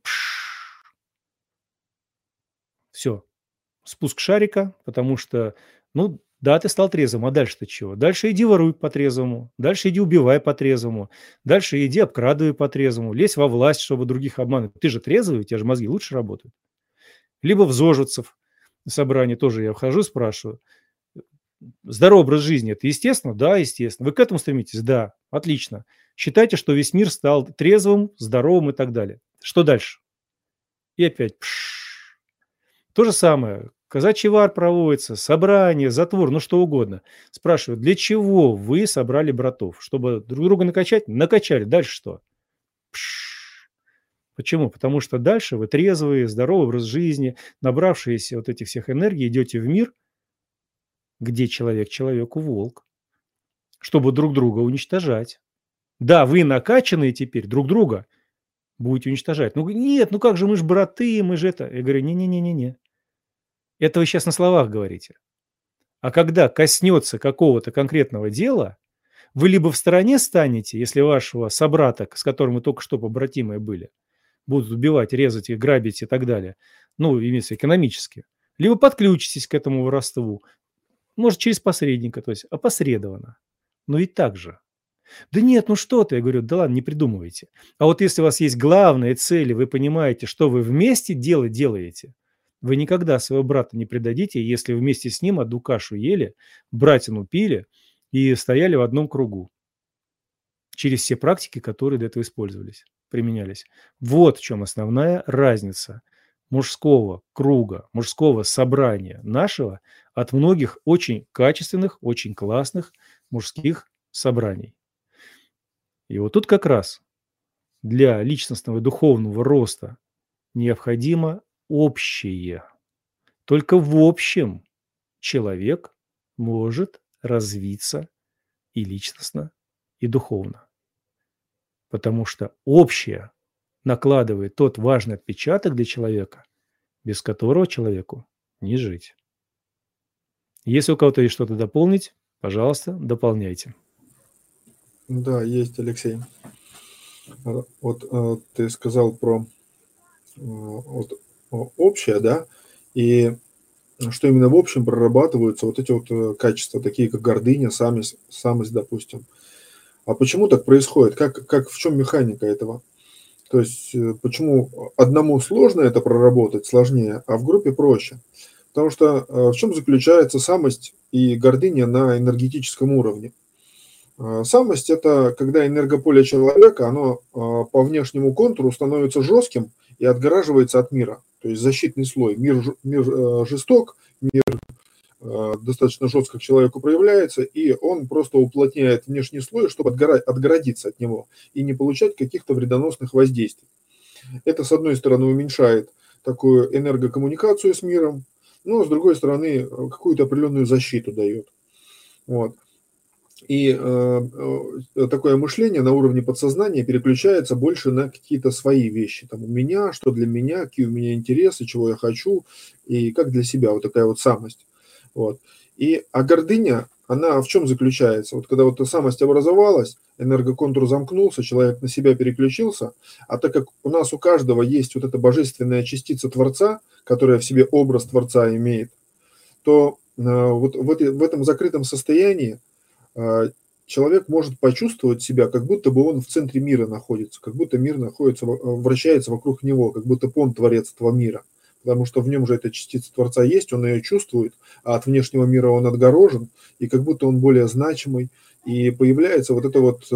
все. Спуск шарика, потому что, ну, да, ты стал трезвым, а дальше-то чего? Дальше иди воруй по-трезвому, дальше иди убивай по-трезвому, дальше иди обкрадывай по-трезвому, лезь во власть, чтобы других обманывать. Ты же трезвый, у тебя же мозги лучше работают. Либо в Зожицев собрании тоже я вхожу, спрашиваю. Здоровый образ жизни – это естественно? Да, естественно. Вы к этому стремитесь? Да, отлично. Считайте, что весь мир стал трезвым, здоровым и так далее. Что дальше? И опять пш. То же самое. Казачий вар проводится, собрание, затвор, ну что угодно. Спрашивают, для чего вы собрали братов? Чтобы друг друга накачать? Накачали. Дальше что? Пш. Почему? Потому что дальше вы трезвые, здоровый образ жизни, набравшиеся вот этих всех энергий, идете в мир, где человек человеку волк, чтобы друг друга уничтожать. Да, вы накачанные теперь друг друга будете уничтожать. Ну нет, ну как же, мы же браты, мы же это. Я говорю, не-не-не-не-не. Это вы сейчас на словах говорите. А когда коснется какого-то конкретного дела, вы либо в стороне станете, если вашего собрата, с которым вы только что побратимые были, будут убивать, резать их, грабить и так далее, ну, имеется экономически, либо подключитесь к этому воровству, может, через посредника, то есть опосредованно. Но ведь так же. Да нет, ну что ты, я говорю, да ладно, не придумывайте. А вот если у вас есть главные цели, вы понимаете, что вы вместе дело делаете, вы никогда своего брата не предадите, если вместе с ним одну кашу ели, братину пили и стояли в одном кругу. Через все практики, которые до этого использовались, применялись. Вот в чем основная разница мужского круга, мужского собрания нашего от многих очень качественных, очень классных мужских собраний. И вот тут как раз для личностного и духовного роста необходимо общее. Только в общем человек может развиться и личностно, и духовно. Потому что общее накладывает тот важный отпечаток для человека, без которого человеку не жить. Если у кого-то есть что-то дополнить, пожалуйста, дополняйте. Да, есть, Алексей. Вот э, ты сказал про э, вот, общее, да, и что именно в общем прорабатываются вот эти вот качества, такие как гордыня, самость, самость, допустим. А почему так происходит? Как, как, в чем механика этого? То есть почему одному сложно это проработать, сложнее, а в группе проще? Потому что в чем заключается самость и гордыня на энергетическом уровне? Самость – это когда энергополе человека, оно по внешнему контуру становится жестким и отгораживается от мира. То есть защитный слой. Мир, мир жесток, мир достаточно жестко к человеку проявляется, и он просто уплотняет внешний слой, чтобы отгородиться от него и не получать каких-то вредоносных воздействий. Это, с одной стороны, уменьшает такую энергокоммуникацию с миром, но, с другой стороны, какую-то определенную защиту дает. Вот. И э, э, такое мышление на уровне подсознания переключается больше на какие-то свои вещи. Там у меня, что для меня, какие у меня интересы, чего я хочу, и как для себя, вот такая вот самость. Вот. И, а гордыня, она в чем заключается? Вот когда вот эта самость образовалась, энергоконтур замкнулся, человек на себя переключился, а так как у нас у каждого есть вот эта божественная частица Творца, которая в себе образ Творца имеет, то э, вот в, этой, в этом закрытом состоянии человек может почувствовать себя, как будто бы он в центре мира находится, как будто мир находится, вращается вокруг него, как будто бы он творец этого мира, потому что в нем же эта частица Творца есть, он ее чувствует, а от внешнего мира он отгорожен, и как будто он более значимый, и появляется вот это вот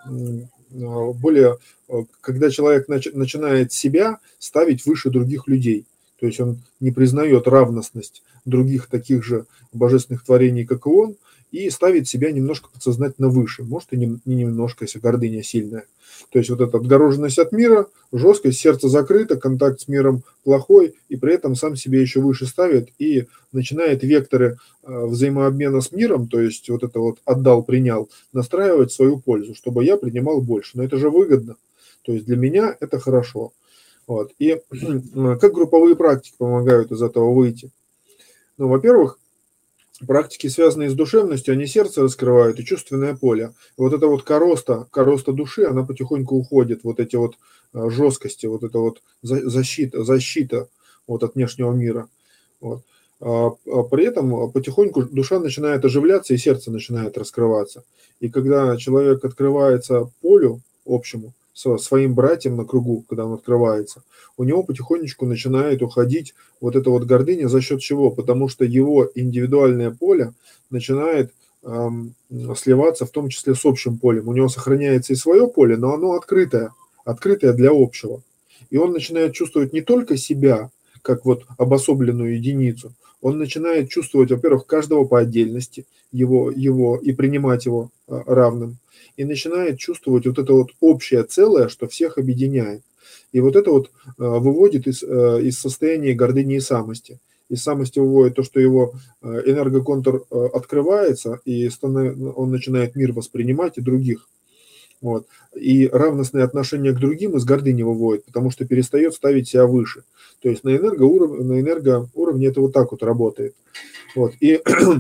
более, когда человек начинает себя ставить выше других людей, то есть он не признает равностность других таких же божественных творений, как и он, и ставит себя немножко подсознательно выше, может и не, не немножко, если гордыня сильная. То есть вот эта отгороженность от мира, жесткость, сердце закрыто, контакт с миром плохой, и при этом сам себя еще выше ставит и начинает векторы взаимообмена с миром, то есть вот это вот отдал-принял, настраивать в свою пользу, чтобы я принимал больше. Но это же выгодно, то есть для меня это хорошо. Вот. И как групповые практики помогают из этого выйти? Ну, во-первых, практики, связанные с душевностью, они сердце раскрывают и чувственное поле. Вот эта вот короста, короста души, она потихоньку уходит, вот эти вот жесткости, вот эта вот защита, защита вот от внешнего мира. Вот. А при этом потихоньку душа начинает оживляться и сердце начинает раскрываться. И когда человек открывается полю общему, своим братьям на кругу, когда он открывается, у него потихонечку начинает уходить вот эта вот гордыня. За счет чего? Потому что его индивидуальное поле начинает эм, сливаться в том числе с общим полем. У него сохраняется и свое поле, но оно открытое, открытое для общего. И он начинает чувствовать не только себя, как вот обособленную единицу, он начинает чувствовать, во-первых, каждого по отдельности, его, его и принимать его э, равным. И начинает чувствовать вот это вот общее целое, что всех объединяет. И вот это вот э, выводит из, э, из состояния гордыни и самости. Из самости выводит то, что его э, энергоконтур э, открывается, и станов... он начинает мир воспринимать и других. Вот. И равностное отношение к другим из гордыни выводит, потому что перестает ставить себя выше. То есть на энергоуровне, на энергоуровне это вот так вот работает. Вот. И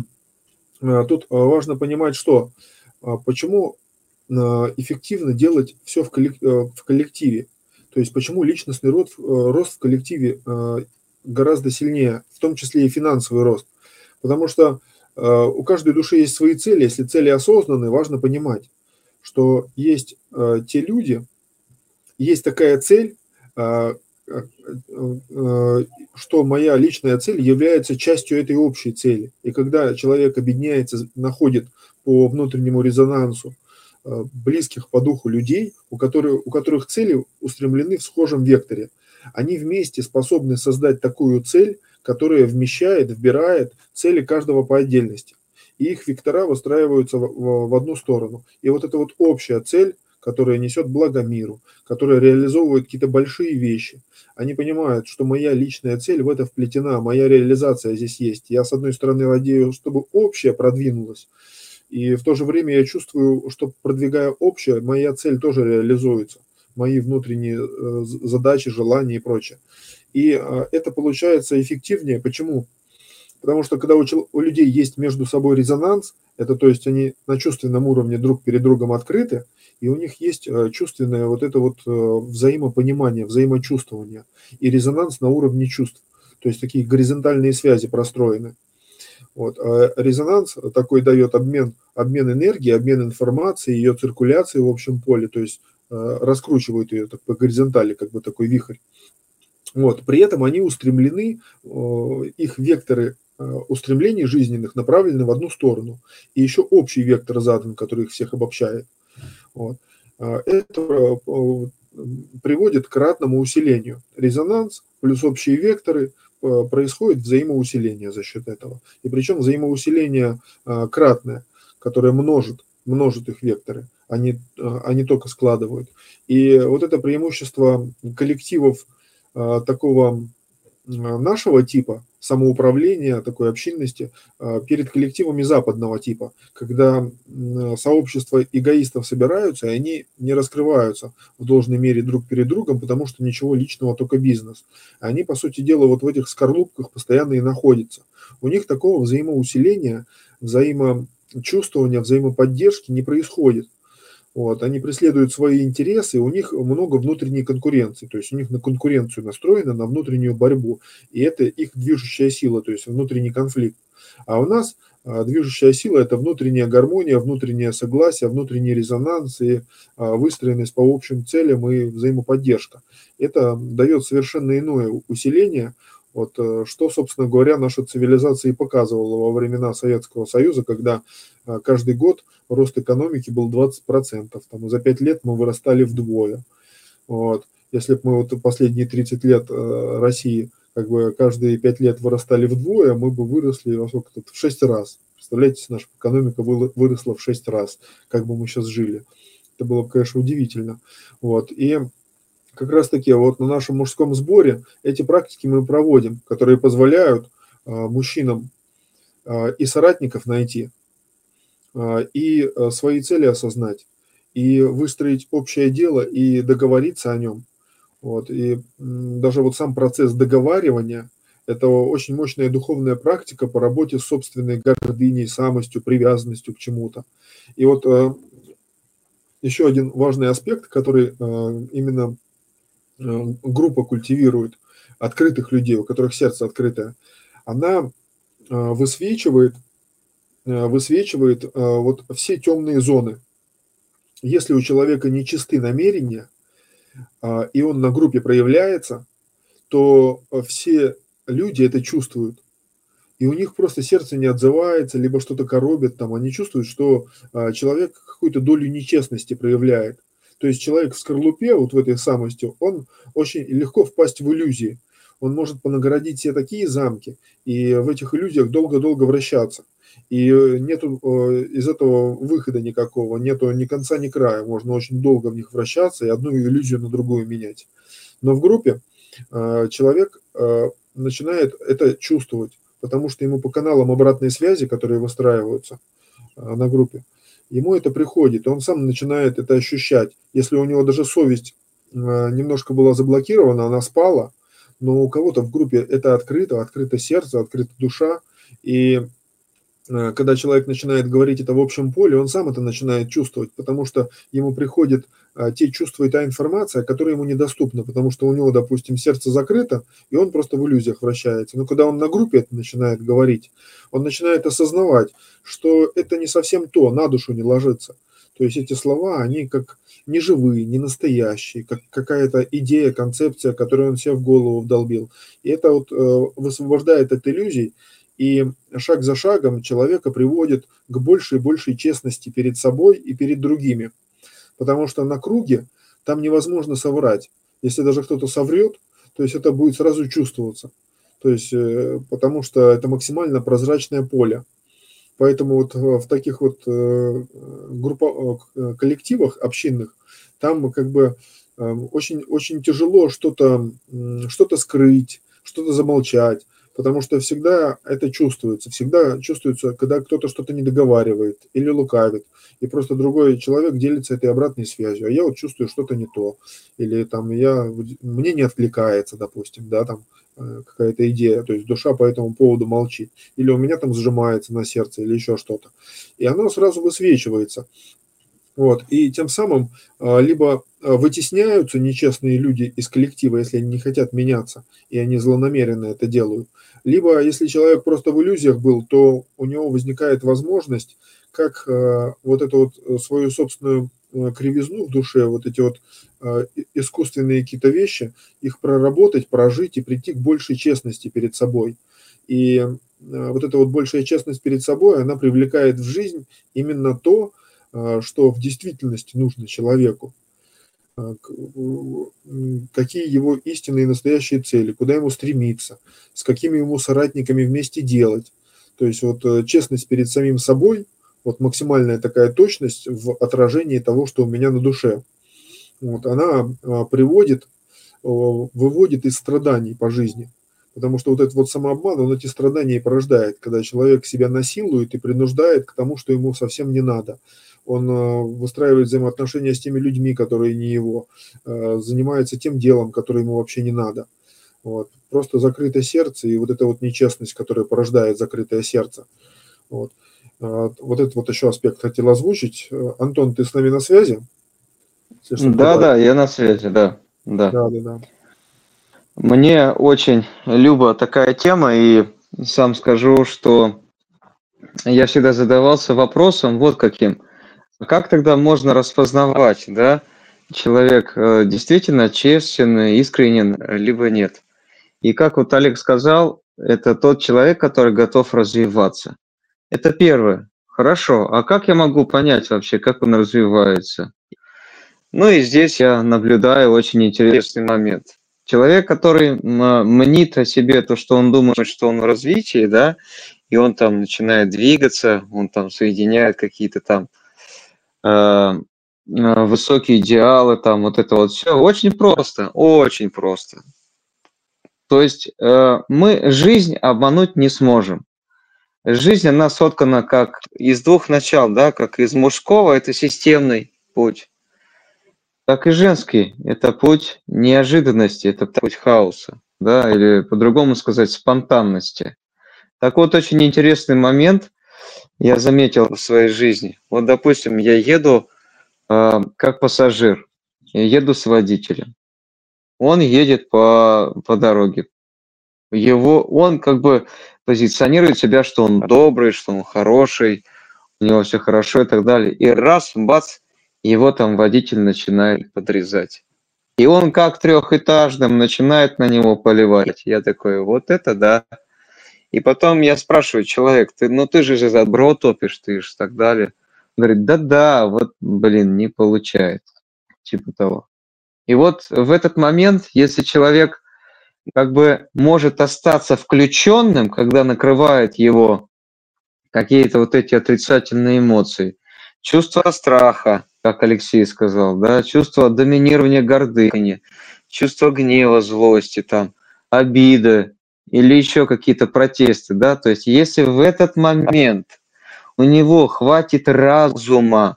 тут важно понимать, что почему эффективно делать все в коллективе. То есть почему личностный рост, рост в коллективе гораздо сильнее, в том числе и финансовый рост. Потому что у каждой души есть свои цели. Если цели осознанные, важно понимать, что есть те люди, есть такая цель, что моя личная цель является частью этой общей цели. И когда человек объединяется, находит по внутреннему резонансу близких по духу людей, у которых, у которых цели устремлены в схожем векторе, они вместе способны создать такую цель, которая вмещает, вбирает цели каждого по отдельности. И их вектора выстраиваются в, в, в одну сторону. И вот эта вот общая цель, которая несет благо миру, которая реализовывает какие-то большие вещи, они понимают, что моя личная цель в это вплетена, моя реализация здесь есть. Я, с одной стороны, радею, чтобы общее продвинулось, и в то же время я чувствую, что, продвигая общее, моя цель тоже реализуется, мои внутренние задачи, желания и прочее. И это получается эффективнее. Почему? Потому что когда у, у людей есть между собой резонанс, это то есть они на чувственном уровне друг перед другом открыты, и у них есть чувственное вот это вот взаимопонимание, взаимочувствование и резонанс на уровне чувств. То есть такие горизонтальные связи простроены. Вот. А резонанс такой дает обмен, обмен энергии, обмен информацией, ее циркуляции в общем поле, то есть раскручивают ее так, по горизонтали, как бы такой вихрь. Вот. При этом они устремлены, их векторы устремлений жизненных направлены в одну сторону. И еще общий вектор задан, который их всех обобщает. Вот. Это приводит к кратному усилению. Резонанс плюс общие векторы, происходит взаимоусиление за счет этого. И причем взаимоусиление кратное, которое множит, множит их векторы, а не, а не только складывают. И вот это преимущество коллективов такого нашего типа самоуправления, такой общинности, перед коллективами западного типа, когда сообщества эгоистов собираются, и они не раскрываются в должной мере друг перед другом, потому что ничего личного, только бизнес. Они, по сути дела, вот в этих скорлупках постоянно и находятся. У них такого взаимоусиления, взаимочувствования, взаимоподдержки не происходит. Вот, они преследуют свои интересы, у них много внутренней конкуренции, то есть у них на конкуренцию настроено, на внутреннюю борьбу, и это их движущая сила, то есть внутренний конфликт. А у нас а, движущая сила – это внутренняя гармония, внутреннее согласие, внутренний резонанс и а, выстроенность по общим целям и взаимоподдержка. Это дает совершенно иное усиление. Вот, что, собственно говоря, наша цивилизация и показывала во времена Советского Союза, когда каждый год рост экономики был двадцать процентов. Там, и за пять лет мы вырастали вдвое. Вот. Если бы мы вот последние тридцать лет России как бы каждые пять лет вырастали вдвое, мы бы выросли во сколько-то, в шесть раз. Представляете, наша экономика выросла в шесть раз, как бы мы сейчас жили. Это было бы, конечно, удивительно. Вот. И как раз-таки вот на нашем мужском сборе эти практики мы проводим, которые позволяют а, мужчинам а, и соратников найти, а, и а, свои цели осознать, и выстроить общее дело, и договориться о нем. Вот. И м, даже вот сам процесс договаривания – это очень мощная духовная практика по работе с собственной гордыней, самостью, привязанностью к чему-то. И вот а, еще один важный аспект, который а, именно группа культивирует, открытых людей, у которых сердце открытое, она высвечивает, высвечивает вот все темные зоны. Если у человека нечисты намерения, и он на группе проявляется, то все люди это чувствуют. И у них просто сердце не отзывается, либо что-то коробит, там, они чувствуют, что человек какую-то долю нечестности проявляет. То есть человек в скорлупе, вот в этой самости, он очень легко впасть в иллюзии. Он может понагородить себе такие замки и в этих иллюзиях долго-долго вращаться. И нету из этого выхода никакого, нету ни конца, ни края. Можно очень долго в них вращаться и одну иллюзию на другую менять. Но в группе человек начинает это чувствовать, потому что ему по каналам обратной связи, которые выстраиваются на группе, ему это приходит, и он сам начинает это ощущать. Если у него даже совесть немножко была заблокирована, она спала, но у кого-то в группе это открыто, открыто сердце, открыта душа, и когда человек начинает говорить это в общем поле, он сам это начинает чувствовать, потому что ему приходят те чувства и та информация, которая ему недоступна, потому что у него, допустим, сердце закрыто, и он просто в иллюзиях вращается. Но когда он на группе это начинает говорить, он начинает осознавать, что это не совсем то, на душу не ложится. То есть эти слова, они как не живые, не настоящие, как какая-то идея, концепция, которую он себе в голову вдолбил. И это вот э, высвобождает от иллюзий, и шаг за шагом человека приводит к большей и большей честности перед собой и перед другими. Потому что на круге там невозможно соврать. Если даже кто-то соврет, то есть это будет сразу чувствоваться. То есть, э, потому что это максимально прозрачное поле. Поэтому вот в таких вот э, группа, э, коллективах общинных там как бы э, очень, очень тяжело что-то, э, что-то скрыть, что-то замолчать. Потому что всегда это чувствуется, всегда чувствуется, когда кто-то что-то не договаривает или лукавит, и просто другой человек делится этой обратной связью, а я вот чувствую что-то не то, или там я, мне не откликается, допустим, да, там какая-то идея, то есть душа по этому поводу молчит, или у меня там сжимается на сердце, или еще что-то, и оно сразу высвечивается. Вот, и тем самым либо вытесняются нечестные люди из коллектива, если они не хотят меняться, и они злонамеренно это делают, либо если человек просто в иллюзиях был, то у него возникает возможность, как вот эту вот свою собственную кривизну в душе, вот эти вот искусственные какие-то вещи, их проработать, прожить и прийти к большей честности перед собой. И вот эта вот большая честность перед собой, она привлекает в жизнь именно то, что в действительности нужно человеку, какие его истинные настоящие цели, куда ему стремиться, с какими ему соратниками вместе делать. То есть вот честность перед самим собой, вот максимальная такая точность в отражении того, что у меня на душе, вот, она приводит, выводит из страданий по жизни. Потому что вот этот вот самообман, он эти страдания и порождает, когда человек себя насилует и принуждает к тому, что ему совсем не надо. Он выстраивает взаимоотношения с теми людьми, которые не его, занимается тем делом, которое ему вообще не надо. Вот. Просто закрытое сердце и вот эта вот нечестность, которая порождает закрытое сердце. Вот. Вот этот вот еще аспект хотел озвучить. Антон, ты с нами на связи? Да, да, я на связи, да. Да. Да, да, да. Мне очень люба такая тема, и сам скажу, что я всегда задавался вопросом вот каким. Как тогда можно распознавать, да, человек действительно честен, искренен, либо нет? И как вот Олег сказал, это тот человек, который готов развиваться. Это первое. Хорошо, а как я могу понять вообще, как он развивается? Ну и здесь я наблюдаю очень интересный момент. Человек, который мнит о себе то, что он думает, что он в развитии, да, и он там начинает двигаться, он там соединяет какие-то там э, высокие идеалы, там вот это вот все. Очень просто, очень просто. То есть э, мы жизнь обмануть не сможем. Жизнь, она соткана как из двух начал, да, как из мужского, это системный путь, так и женский, это путь неожиданности, это путь хаоса, да, или по-другому сказать, спонтанности. Так вот, очень интересный момент я заметил в своей жизни. Вот, допустим, я еду э, как пассажир, я еду с водителем. Он едет по, по дороге. Его, он как бы позиционирует себя, что он добрый, что он хороший, у него все хорошо и так далее. И раз, бац, его там водитель начинает подрезать. И он как трехэтажным начинает на него поливать. Я такой, вот это да. И потом я спрашиваю, человек, ты, ну ты же за добро топишь, ты же так далее. Он говорит, да-да, вот, блин, не получается. Типа того. И вот в этот момент, если человек как бы может остаться включенным, когда накрывает его какие-то вот эти отрицательные эмоции, чувство страха, как Алексей сказал, да, чувство доминирования гордыни, чувство гнева, злости, там, обиды или еще какие-то протесты, да, то есть если в этот момент у него хватит разума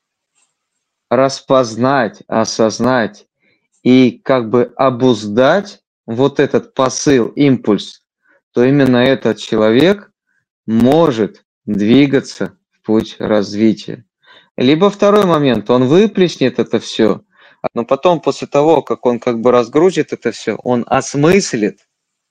распознать, осознать и как бы обуздать вот этот посыл, импульс, то именно этот человек может двигаться в путь развития. Либо второй момент, он выплеснет это все, но потом после того, как он как бы разгрузит это все, он осмыслит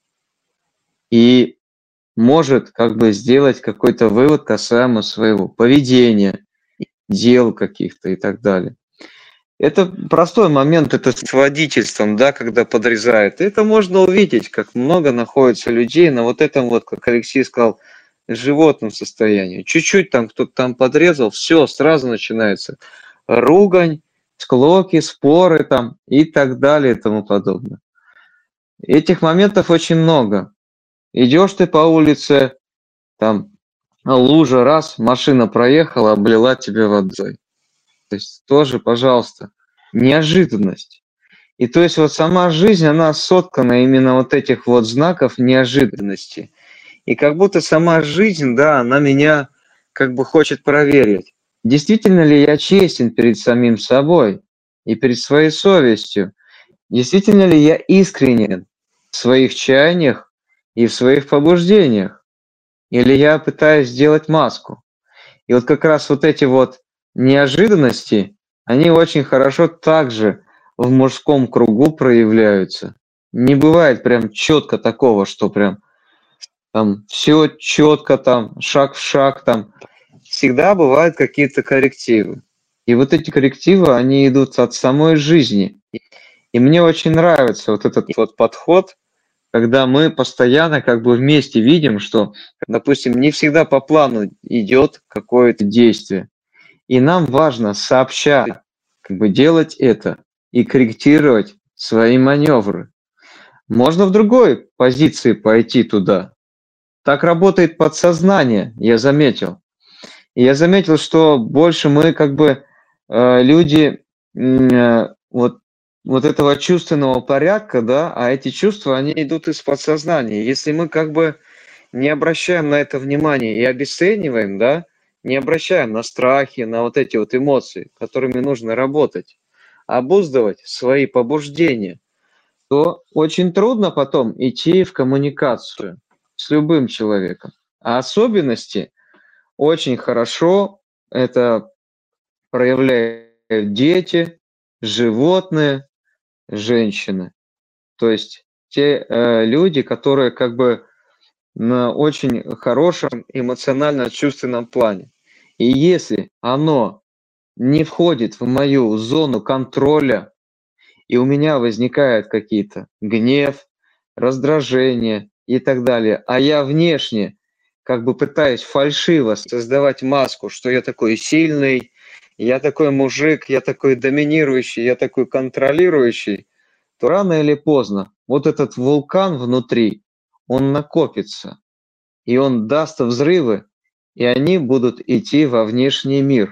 и может как бы сделать какой-то вывод касаемо своего поведения, дел каких-то и так далее. Это простой момент, это с водительством, да, когда подрезает. Это можно увидеть, как много находится людей на вот этом вот, как Алексей сказал, животном состоянии. Чуть-чуть там кто-то там подрезал, все, сразу начинается ругань, склоки, споры там и так далее и тому подобное. Этих моментов очень много. Идешь ты по улице, там лужа, раз, машина проехала, облила тебя водой. То есть тоже, пожалуйста, неожиданность. И то есть вот сама жизнь, она соткана именно вот этих вот знаков неожиданности. И как будто сама жизнь, да, она меня как бы хочет проверить, действительно ли я честен перед самим собой и перед своей совестью, действительно ли я искренен в своих чаяниях и в своих побуждениях, или я пытаюсь сделать маску. И вот как раз вот эти вот неожиданности, они очень хорошо также в мужском кругу проявляются. Не бывает прям четко такого, что прям там все четко, там шаг в шаг, там всегда бывают какие-то коррективы. И вот эти коррективы, они идут от самой жизни. И мне очень нравится вот этот вот подход, когда мы постоянно как бы вместе видим, что, допустим, не всегда по плану идет какое-то действие. И нам важно сообща как бы делать это и корректировать свои маневры. Можно в другой позиции пойти туда. Так работает подсознание, я заметил. И я заметил, что больше мы как бы э, люди э, вот вот этого чувственного порядка, да, а эти чувства, они идут из подсознания. Если мы как бы не обращаем на это внимание и обесцениваем, да, не обращаем на страхи, на вот эти вот эмоции, которыми нужно работать, обуздывать свои побуждения, то очень трудно потом идти в коммуникацию с любым человеком. А особенности очень хорошо это проявляют дети, животные, женщины. То есть те э, люди, которые как бы на очень хорошем эмоционально-чувственном плане. И если оно не входит в мою зону контроля, и у меня возникают какие-то гнев, раздражение и так далее, а я внешне как бы пытаюсь фальшиво создавать маску, что я такой сильный, я такой мужик, я такой доминирующий, я такой контролирующий, то рано или поздно вот этот вулкан внутри, он накопится, и он даст взрывы, и они будут идти во внешний мир.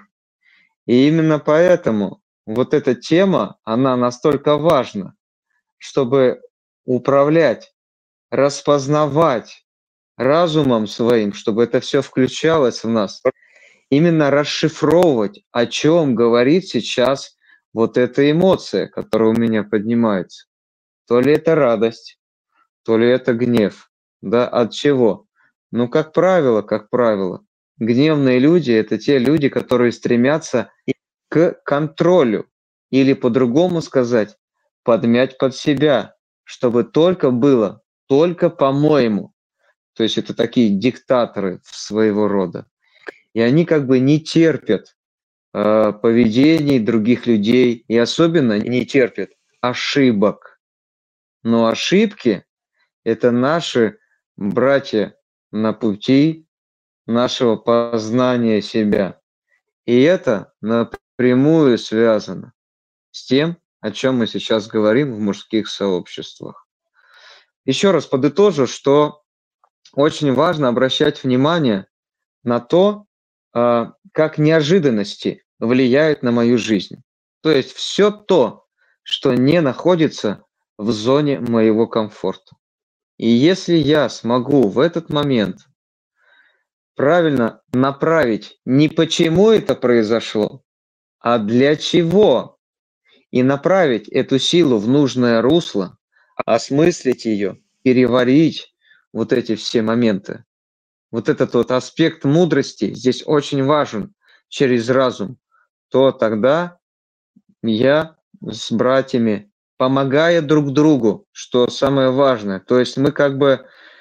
И именно поэтому вот эта тема, она настолько важна, чтобы управлять, распознавать разумом своим, чтобы это все включалось в нас, именно расшифровывать, о чем говорит сейчас вот эта эмоция, которая у меня поднимается. То ли это радость, то ли это гнев. Да, от чего? Ну, как правило, как правило, гневные люди – это те люди, которые стремятся к контролю, или по-другому сказать, подмять под себя, чтобы только было, только по-моему. То есть это такие диктаторы своего рода. И они как бы не терпят э, поведений других людей, и особенно не терпят ошибок. Но ошибки – это наши братья на пути нашего познания себя. И это напрямую связано с тем, о чем мы сейчас говорим в мужских сообществах. Еще раз подытожу, что очень важно обращать внимание на то, как неожиданности влияют на мою жизнь. То есть все то, что не находится в зоне моего комфорта. И если я смогу в этот момент правильно направить не почему это произошло, а для чего, и направить эту силу в нужное русло, осмыслить ее, переварить вот эти все моменты. Вот этот вот аспект мудрости здесь очень важен через разум, то тогда я с братьями, помогая друг другу, что самое важное, то есть мы как бы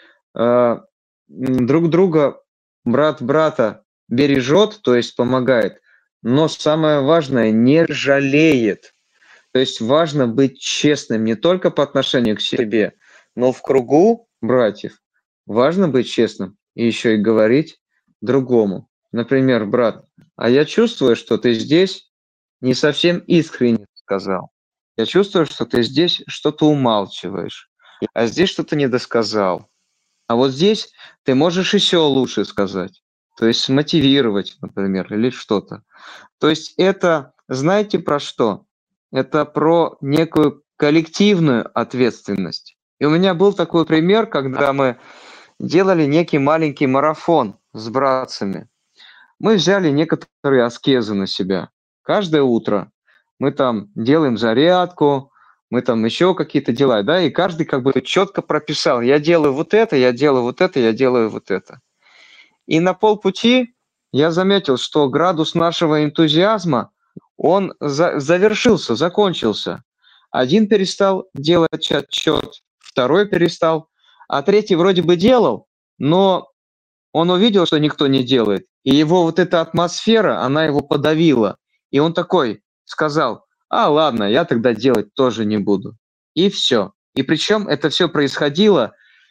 э, друг друга, брат брата бережет, то есть помогает, но самое важное, не жалеет. То есть важно быть честным не только по отношению к себе, но в кругу братьев важно быть честным и еще и говорить другому. Например, брат, а я чувствую, что ты здесь не совсем искренне сказал. Я чувствую, что ты здесь что-то умалчиваешь, а здесь что-то недосказал. А вот здесь ты можешь еще лучше сказать. То есть смотивировать, например, или что-то. То есть это, знаете, про что? Это про некую коллективную ответственность. И у меня был такой пример, когда мы делали некий маленький марафон с братцами. Мы взяли некоторые аскезы на себя. Каждое утро мы там делаем зарядку, мы там еще какие-то дела, да, и каждый как бы четко прописал, я делаю вот это, я делаю вот это, я делаю вот это. И на полпути я заметил, что градус нашего энтузиазма, он за- завершился, закончился. Один перестал делать отчет, второй перестал, а третий вроде бы делал, но он увидел, что никто не делает, и его вот эта атмосфера, она его подавила. И он такой сказал, а ладно, я тогда делать тоже не буду. И все. И причем это все происходило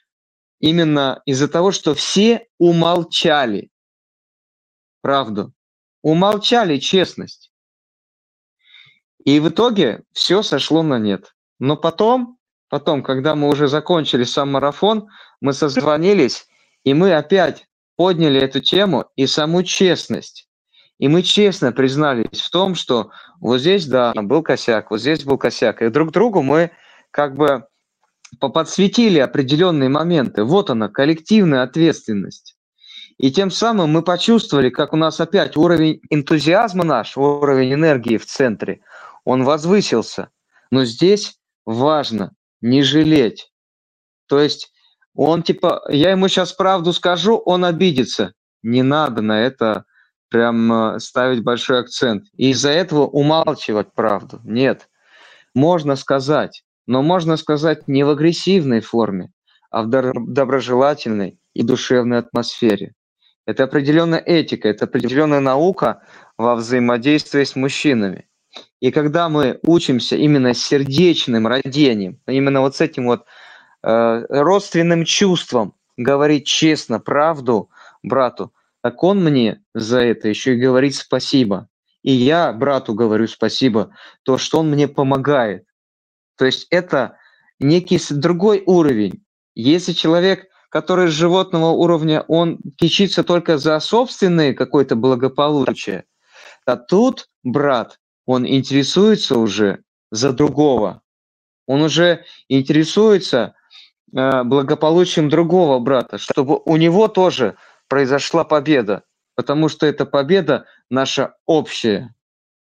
именно из-за того, что все умолчали правду, умолчали честность. И в итоге все сошло на нет. Но потом, потом, когда мы уже закончили сам марафон, мы созвонились, и мы опять подняли эту тему и саму честность. И мы честно признались в том, что вот здесь, да, был косяк, вот здесь был косяк. И друг другу мы как бы подсветили определенные моменты. Вот она, коллективная ответственность. И тем самым мы почувствовали, как у нас опять уровень энтузиазма наш, уровень энергии в центре, он возвысился. Но здесь важно не жалеть. То есть он типа, я ему сейчас правду скажу, он обидится. Не надо на это прям ставить большой акцент. И из-за этого умалчивать правду. Нет. Можно сказать, но можно сказать не в агрессивной форме, а в доброжелательной и душевной атмосфере. Это определенная этика, это определенная наука во взаимодействии с мужчинами. И когда мы учимся именно сердечным родением, именно вот с этим вот э, родственным чувством говорить честно правду брату, так он мне за это еще и говорит спасибо. И я брату говорю спасибо, то, что он мне помогает. То есть это некий другой уровень. Если человек, который с животного уровня, он кичится только за собственное какое-то благополучие, а тут брат, он интересуется уже за другого. Он уже интересуется э, благополучием другого брата, чтобы у него тоже произошла победа, потому что эта победа наша общая.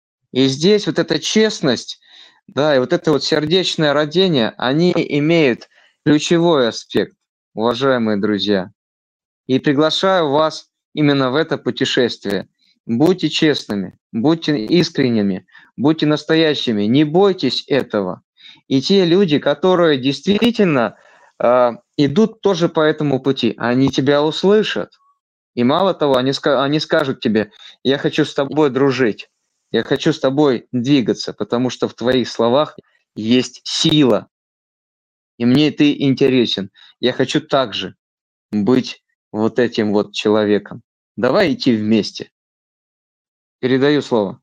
И здесь вот эта честность, да, и вот это вот сердечное родение, они имеют ключевой аспект, уважаемые друзья. И приглашаю вас именно в это путешествие. Будьте честными, будьте искренними, будьте настоящими, не бойтесь этого. И те люди, которые действительно э, идут тоже по этому пути, они тебя услышат. И мало того, они, они скажут тебе: я хочу с тобой дружить, я хочу с тобой двигаться, потому что в твоих словах есть сила. И мне ты интересен. Я хочу также быть вот этим вот человеком. Давай идти вместе. Передаю слово.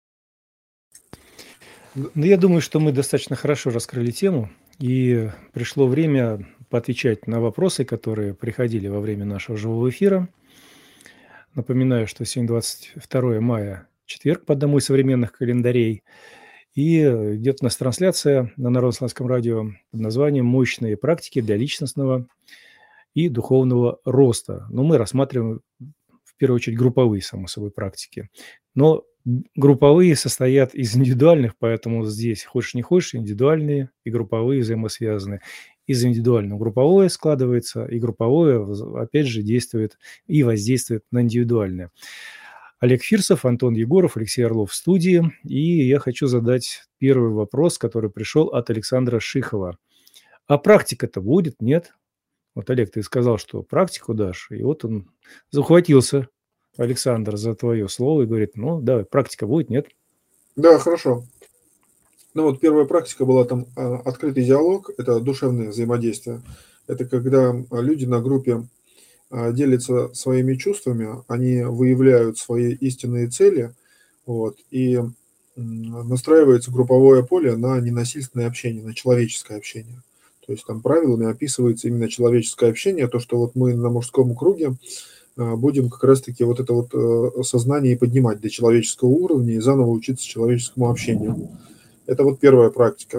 Ну, я думаю, что мы достаточно хорошо раскрыли тему, и пришло время поотвечать на вопросы, которые приходили во время нашего живого эфира. Напоминаю, что сегодня двадцать второе мая, четверг по одному из современных календарей, и идет у нас трансляция на Народно-славянском радио под названием «Мощные практики для личностного и духовного роста». Но мы рассматриваем в первую очередь групповые, само собой, практики. Но групповые состоят из индивидуальных, поэтому здесь хочешь не хочешь, индивидуальные и групповые взаимосвязаны. Из индивидуального групповое складывается, и групповое, опять же, действует и воздействует на индивидуальное. Олег Фирсов, Антон Егоров, Алексей Орлов в студии. И я хочу задать первый вопрос, который пришел от Александра Шихова. А практика-то будет, нет? Вот, Олег, ты сказал, что практику дашь, и вот он захватился, Александр, за твое слово и говорит: ну, давай, практика будет, нет? Да, хорошо. Ну вот первая практика была там открытый диалог, это душевное взаимодействие. Это когда люди на группе делятся своими чувствами, они выявляют свои истинные цели, вот, и настраивается групповое поле на ненасильственное общение, на человеческое общение. То есть там правилами описывается именно человеческое общение, то, что вот мы на мужском круге будем как раз-таки вот это вот сознание поднимать до человеческого уровня и заново учиться человеческому общению. Это вот первая практика.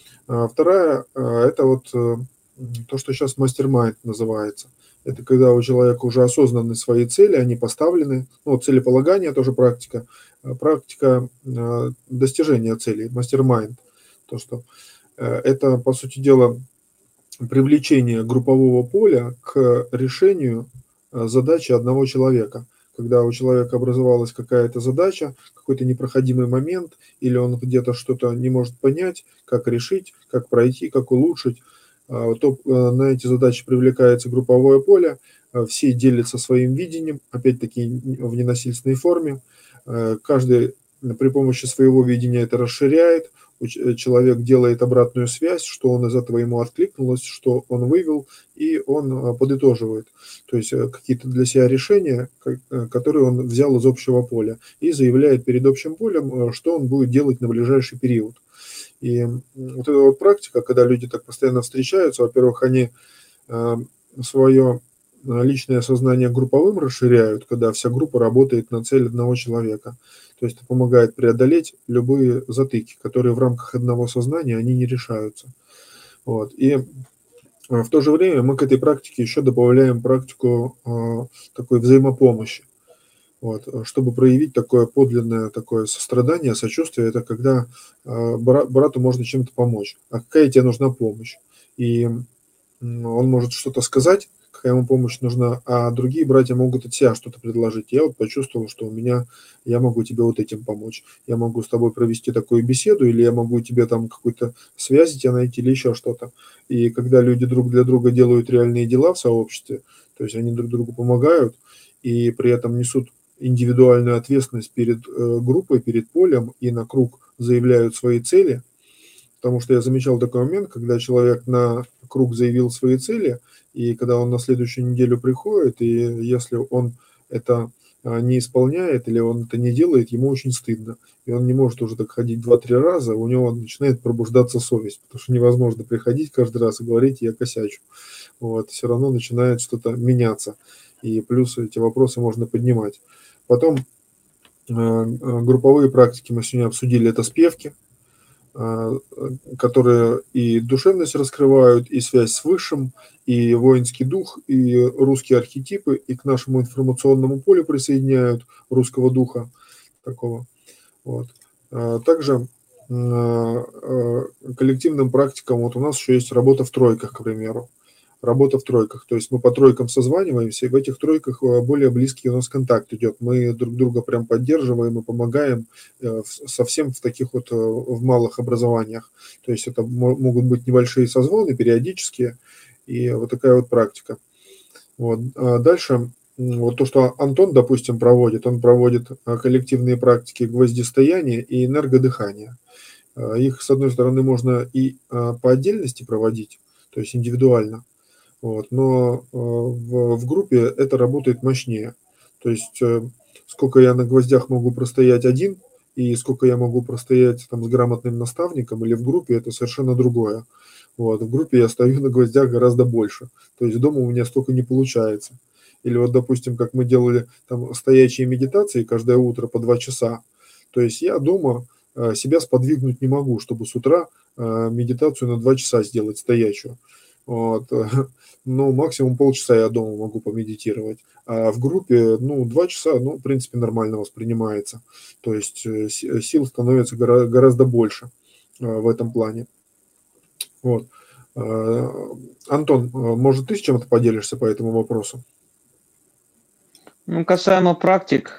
Вторая – это вот то, что сейчас мастер-майнд называется. Это когда у человека уже осознаны свои цели, они поставлены. Ну, целеполагание тоже практика. Практика достижения целей, мастер-майнд. То, что это, по сути дела, привлечение группового поля к решению задачи одного человека. Когда у человека образовалась какая-то задача, какой-то непроходимый момент, или он где-то что-то не может понять, как решить, как пройти, как улучшить, то на эти задачи привлекается групповое поле, все делятся своим видением, опять-таки в ненасильственной форме. Каждый при помощи своего видения это расширяет, человек делает обратную связь, что он из этого ему откликнулось, что он вывел, и он подытоживает. То есть какие-то для себя решения, которые он взял из общего поля, и заявляет перед общим полем, что он будет делать на ближайший период. И вот эта вот практика, когда люди так постоянно встречаются, во-первых, они свое личное сознание групповым расширяют, когда вся группа работает на цель одного человека. То есть это помогает преодолеть любые затыки, которые в рамках одного сознания они не решаются. Вот. И в то же время мы к этой практике еще добавляем практику э, такой взаимопомощи. Вот. Чтобы проявить такое подлинное такое сострадание, сочувствие, это когда э, брат, брату можно чем-то помочь. А какая тебе нужна помощь? И э, он может что-то сказать, какая ему помощь нужна, а другие братья могут от себя что-то предложить. Я вот почувствовал, что у меня, я могу тебе вот этим помочь. Я могу с тобой провести такую беседу, или я могу тебе там какую-то связь тебе найти, или еще что-то. И когда люди друг для друга делают реальные дела в сообществе, то есть они друг другу помогают, и при этом несут индивидуальную ответственность перед э, группой, перед полем, и на круг заявляют свои цели, потому что я замечал такой момент, когда человек на круг заявил свои цели, и когда он на следующую неделю приходит, и если он это не исполняет или он это не делает, ему очень стыдно. И он не может уже так ходить два-три раза, у него начинает пробуждаться совесть, потому что невозможно приходить каждый раз и говорить: я косячу. Вот, все равно начинает что-то меняться. И плюс эти вопросы можно поднимать. Потом э, групповые практики мы сегодня обсудили, это спевки, которые и душевность раскрывают, и связь с Высшим, и воинский дух, и русские архетипы, и к нашему информационному полю присоединяют русского духа такого. Вот. Также коллективным практикам вот у нас еще есть работа в тройках, к примеру. Работа в тройках, то есть мы по тройкам созваниваемся, и в этих тройках более близкий у нас контакт идет. Мы друг друга прям поддерживаем и помогаем совсем в таких вот в малых образованиях. То есть это могут быть небольшие созвоны периодические, и вот такая вот практика. Вот. А дальше вот то, что Антон, допустим, проводит, он проводит коллективные практики гвоздистояния и энергодыхания. Их, с одной стороны, можно и по отдельности проводить, то есть индивидуально. Вот, но э, в, в группе это работает мощнее. То есть э, сколько я на гвоздях могу простоять один, и сколько я могу простоять там с грамотным наставником или в группе, это совершенно другое. Вот, в группе я стою на гвоздях гораздо больше. То есть дома у меня столько не получается. Или вот, допустим, как мы делали там стоячие медитации каждое утро по два часа. То есть я дома э, себя сподвигнуть не могу, чтобы с утра э, медитацию на два часа сделать стоячую. Вот. Ну, максимум полчаса я дома могу помедитировать. А в группе, ну, два часа, ну, в принципе, нормально воспринимается. То есть сил становится гора- гораздо больше в этом плане. Вот. Антон, может, ты с чем-то поделишься по этому вопросу? Ну, касаемо практик,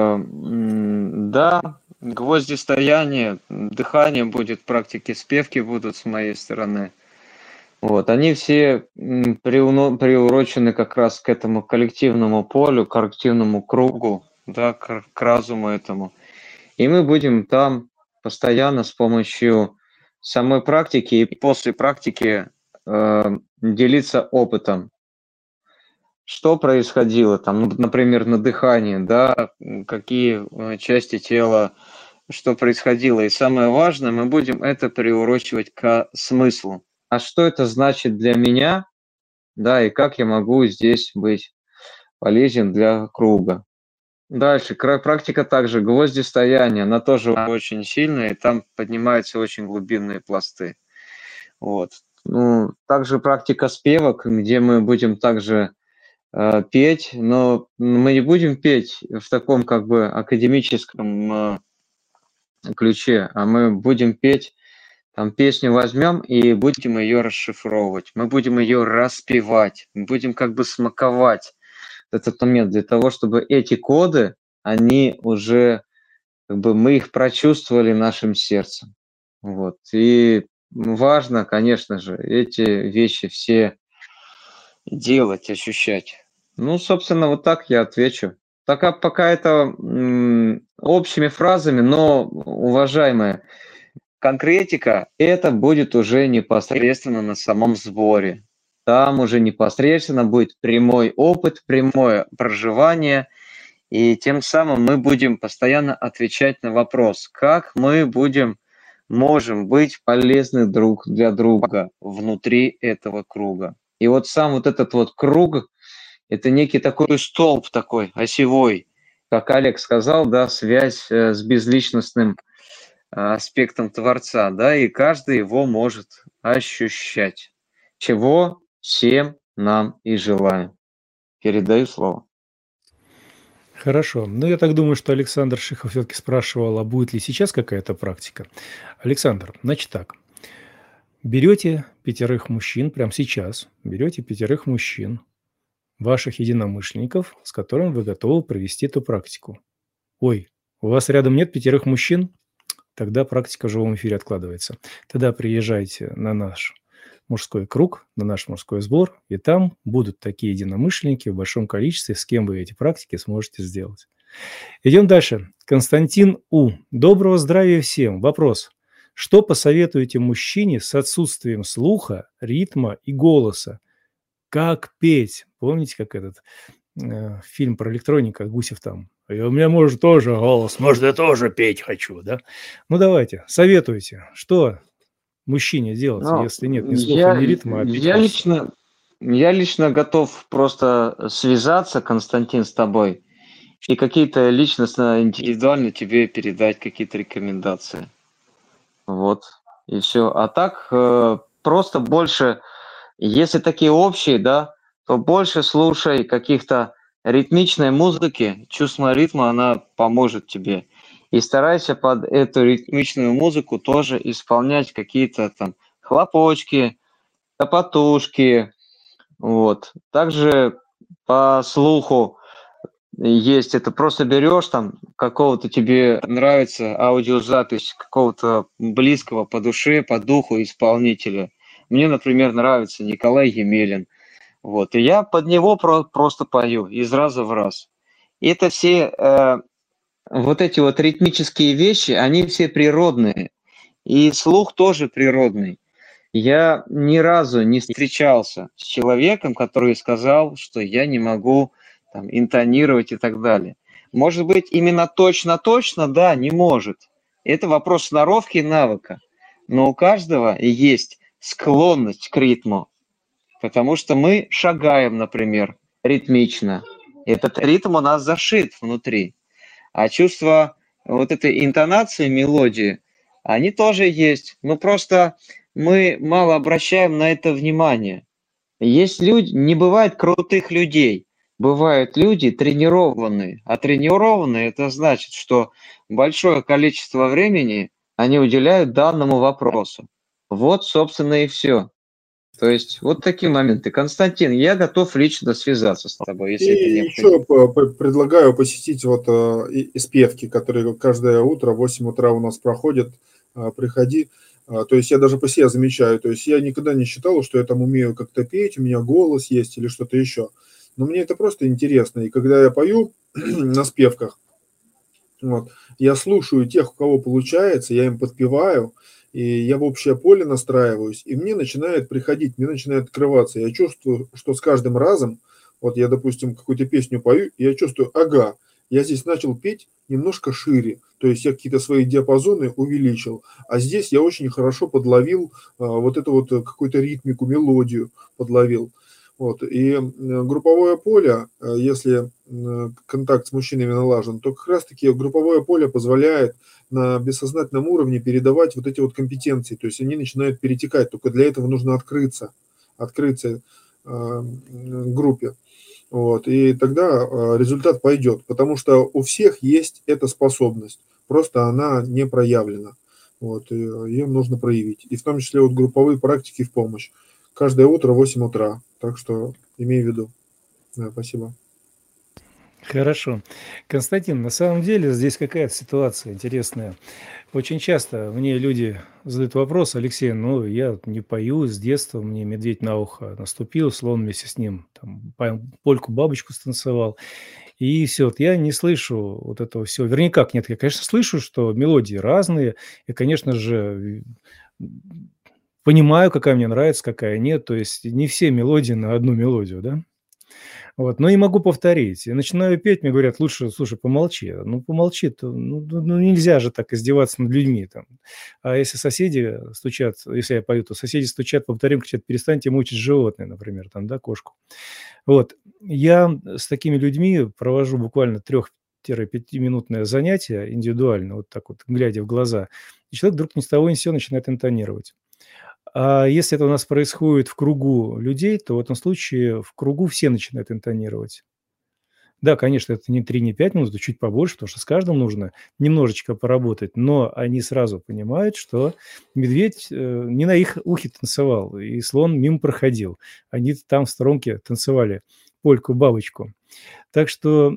да, гвоздистояние, дыхание будет, практики спевки будут с моей стороны. Вот, они все приурочены как раз к этому коллективному полю, к коллективному кругу, да, к, к разуму этому. И мы будем там постоянно с помощью самой практики и после практики э, делиться опытом. Что происходило там, например, на дыхании, да, какие части тела, что происходило. И самое важное, мы будем это приурочивать к смыслу. А что это значит для меня, да, и как я могу здесь быть полезен для круга. Дальше, практика также гвоздистояния, она тоже очень сильная, и там поднимаются очень глубинные пласты. Вот. Ну, также практика спевок, где мы будем также э, петь, но мы не будем петь в таком как бы академическом э, ключе, а мы будем петь, там песню возьмем и будем ее расшифровывать, мы будем ее распевать, мы будем как бы смаковать этот момент для того, чтобы эти коды, они уже, как бы мы их прочувствовали нашим сердцем. Вот. И важно, конечно же, эти вещи все делать, ощущать. Ну, собственно, вот так я отвечу. Так, пока это м, общими фразами, но, уважаемые, конкретика, это будет уже непосредственно на самом сборе. Там уже непосредственно будет прямой опыт, прямое проживание, и тем самым мы будем постоянно отвечать на вопрос, как мы будем, можем быть полезны друг для друга внутри этого круга. И вот сам вот этот вот круг, Это некий такой столб такой, осевой, как Олег сказал, да, связь с безличностным аспектом Творца, да, и каждый его может ощущать, чего всем нам и желаем. Передаю слово. Хорошо. Ну, я так думаю, что Александр Шихов все-таки спрашивал, а будет ли сейчас какая-то практика. Александр, значит так. Берете пятерых мужчин, прямо сейчас, берете пятерых мужчин, ваших единомышленников, с которыми вы готовы провести эту практику. Ой, у вас рядом нет пятерых мужчин? Тогда практика в живом эфире откладывается. Тогда приезжайте на наш мужской круг, на наш мужской сбор, и там будут такие единомышленники в большом количестве, с кем вы эти практики сможете сделать. Идем дальше. Константин У. Доброго здравия всем. Вопрос. Что посоветуете мужчине с отсутствием слуха, ритма и голоса? Как петь? Помните, как этот э, фильм про электроника, Гусев там? И у меня, может, тоже голос, может, я тоже петь хочу, да? Ну, давайте, советуйте, что мужчине делать, Ну, если нет ни слуха, я, ни ритма, а петь я, хочется? лично, я лично готов просто связаться, Константин, с тобой и какие-то личностно, индивидуально тебе передать какие-то рекомендации. Вот, и все. А так, э, просто больше, если такие общие, да, то больше слушай каких-то ритмичной музыки, чувство ритма, она поможет тебе. И старайся под эту ритмичную музыку тоже исполнять какие-то там хлопочки, топотушки. Вот. Также по слуху есть, это просто берешь там какого-то тебе нравится аудиозапись какого-то близкого по душе, по духу исполнителя. Мне, например, нравится Николай Емелин. Вот. И я под него про- просто пою из раза в раз. И это все э, вот эти вот ритмические вещи, они все природные. И слух тоже природный. Я ни разу не встречался с человеком, который сказал, что я не могу там, интонировать и так далее. Может быть, именно точно-точно, да, не может. Это вопрос сноровки и навыка. Но у каждого есть склонность к ритму, потому что мы шагаем, например, ритмично. Этот ритм у нас зашит внутри. А чувство вот этой интонации, мелодии, они тоже есть. Но просто мы мало обращаем на это внимание. Есть люди, не бывает крутых людей. Бывают люди тренированные. А тренированные – это значит, что большое количество времени они уделяют данному вопросу. Вот, собственно, и все. То есть вот такие моменты. Константин, я готов лично связаться с тобой, если это И необходимо. еще по- по- предлагаю посетить вот э, и- испевки, которые каждое утро в восемь утра у нас проходят. Э, Приходи. Э, То есть я даже по себе замечаю. То есть я никогда не считал, что я там умею как-то петь, у меня голос есть или что-то еще. Но мне это просто интересно. И когда я пою на спевках, вот, я слушаю тех, у кого получается, я им подпеваю, и я в общее поле настраиваюсь, и мне начинает приходить, мне начинает открываться. Я чувствую, что с каждым разом, вот я, допустим, какую-то песню пою, и я чувствую, ага, я здесь начал петь немножко шире, то есть я какие-то свои диапазоны увеличил, а здесь я очень хорошо подловил а, вот эту вот какую-то ритмику, мелодию подловил. Вот. И э, групповое поле, э, если э, контакт с мужчинами налажен, то как раз-таки групповое поле позволяет на бессознательном уровне передавать вот эти вот компетенции, то есть они начинают перетекать, только для этого нужно открыться, открыться э, группе. Вот. И тогда э, результат пойдет, потому что у всех есть эта способность, просто она не проявлена. Вот. И ее нужно проявить. И в том числе вот групповые практики в помощь. Каждое утро в восемь утра. Так что имей в виду. Да, спасибо. Хорошо. Константин, на самом деле здесь какая-то ситуация интересная. Очень часто мне люди задают вопрос: Алексей, ну я не пою с детства, мне медведь на ухо наступил, слон вместе с ним там, польку-бабочку станцевал, и все, вот я не слышу вот этого всего. Вернее, как нет, я, конечно, слышу, что мелодии разные, и, конечно же, понимаю, какая мне нравится, какая нет, то есть не все мелодии на одну мелодию, да? Вот, но и могу повторить. И начинаю петь, мне говорят, лучше, слушай, помолчи. Ну, помолчи, то, ну, ну, нельзя же так издеваться над людьми. Там. А если соседи стучат, если я пою, то соседи стучат, повторим, кричат, перестаньте мучить животное, например, там, да, кошку. Вот. Я с такими людьми провожу буквально трех-пятиминутное занятие индивидуально, вот так вот, глядя в глаза, и человек вдруг ни с того ни с сего начинает интонировать. А если это у нас происходит в кругу людей, то в этом случае в кругу все начинают интонировать. Да, конечно, это не три, не пять минут, а чуть побольше, потому что с каждым нужно немножечко поработать, но они сразу понимают, что медведь э, не на их ухе танцевал, и слон мимо проходил. Они там в сторонке танцевали польку-бабочку. Так что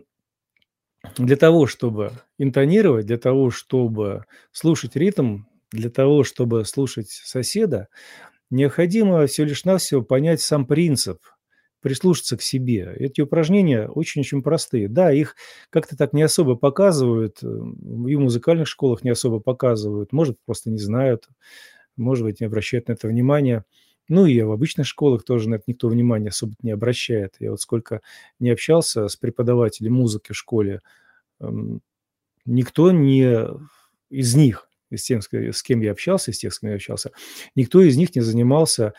для того, чтобы интонировать, для того, чтобы слушать ритм, для того, чтобы слушать соседа, необходимо всего лишь навсего понять сам принцип, прислушаться к себе. Эти упражнения очень-очень простые. Да, их как-то так не особо показывают, э, и в музыкальных школах не особо показывают, может, просто не знают, может быть, не обращают на это внимания. Ну и в обычных школах тоже на это никто внимания особо не обращает. Я вот сколько не общался с преподавателем музыки в школе, эм, никто не из них, из тех, с кем я общался, из тех, с кем я общался, никто из них не занимался,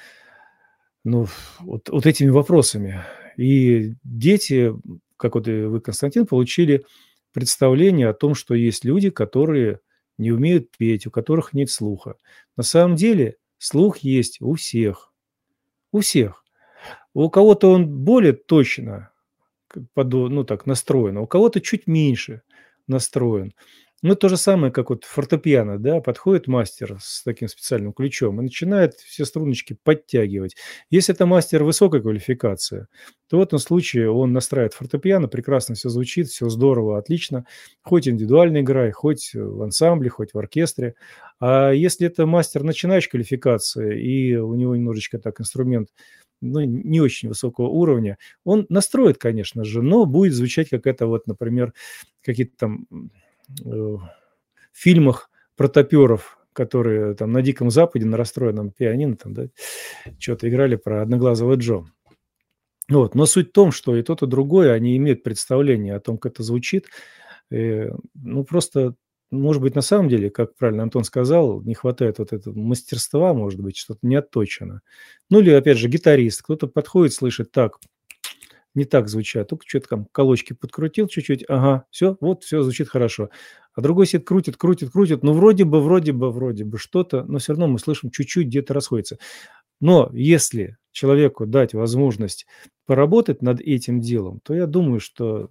ну, вот, вот этими вопросами. И дети, как вот и вы, Константин, получили представление о том, что есть люди, которые не умеют петь, у которых нет слуха. На самом деле слух есть у всех. У всех. У кого-то он более точно к- подо- ну, так, настроен, а у кого-то чуть меньше настроен. Ну, то же самое, как вот фортепиано, да, подходит мастер с таким специальным ключом и начинает все струночки подтягивать. Если это мастер высокой квалификации, то в этом случае он настраивает фортепиано, прекрасно все звучит, все здорово, отлично, хоть индивидуально играй, хоть в ансамбле, хоть в оркестре. А если это мастер начинающей квалификации, и у него немножечко так инструмент, ну, не очень высокого уровня, он настроит, конечно же, но будет звучать как это вот, например, какие-то там э, в фильмах про топеров, которые там на Диком Западе на расстроенном пианино там, да, что-то играли про Одноглазого Джо. Вот. Но суть в том, что и тот, и другое, они имеют представление о том, как это звучит. Э, ну, просто, может быть, на самом деле, как правильно Антон сказал, не хватает вот этого мастерства, может быть, что-то не отточено. Ну, или, опять же, гитарист. Кто-то подходит, слышит, так, не так звучат, только что-то там колочки подкрутил чуть-чуть, ага, все, вот, все звучит хорошо. А другой сидит, крутит, крутит, крутит, ну, вроде бы, вроде бы, вроде бы что-то, но все равно мы слышим чуть-чуть где-то расходится. Но если человеку дать возможность поработать над этим делом, то я думаю, что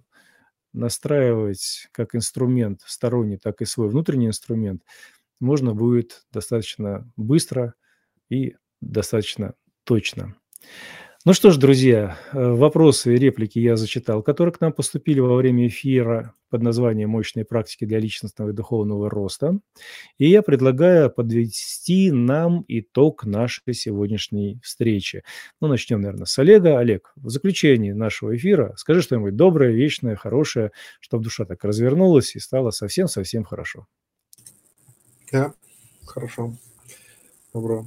настраивать как инструмент сторонний, так и свой внутренний инструмент можно будет достаточно быстро и достаточно точно. Ну что ж, друзья, э, вопросы и реплики я зачитал, которые к нам поступили во время эфира под названием «Мощные практики для личностного и духовного роста». И я предлагаю подвести нам итог нашей сегодняшней встречи. Ну, начнем, наверное, с Олега. Олег, в заключении нашего эфира скажи что-нибудь доброе, вечное, хорошее, чтобы душа так развернулась и стала совсем-совсем хорошо. Да, хорошо. Добро.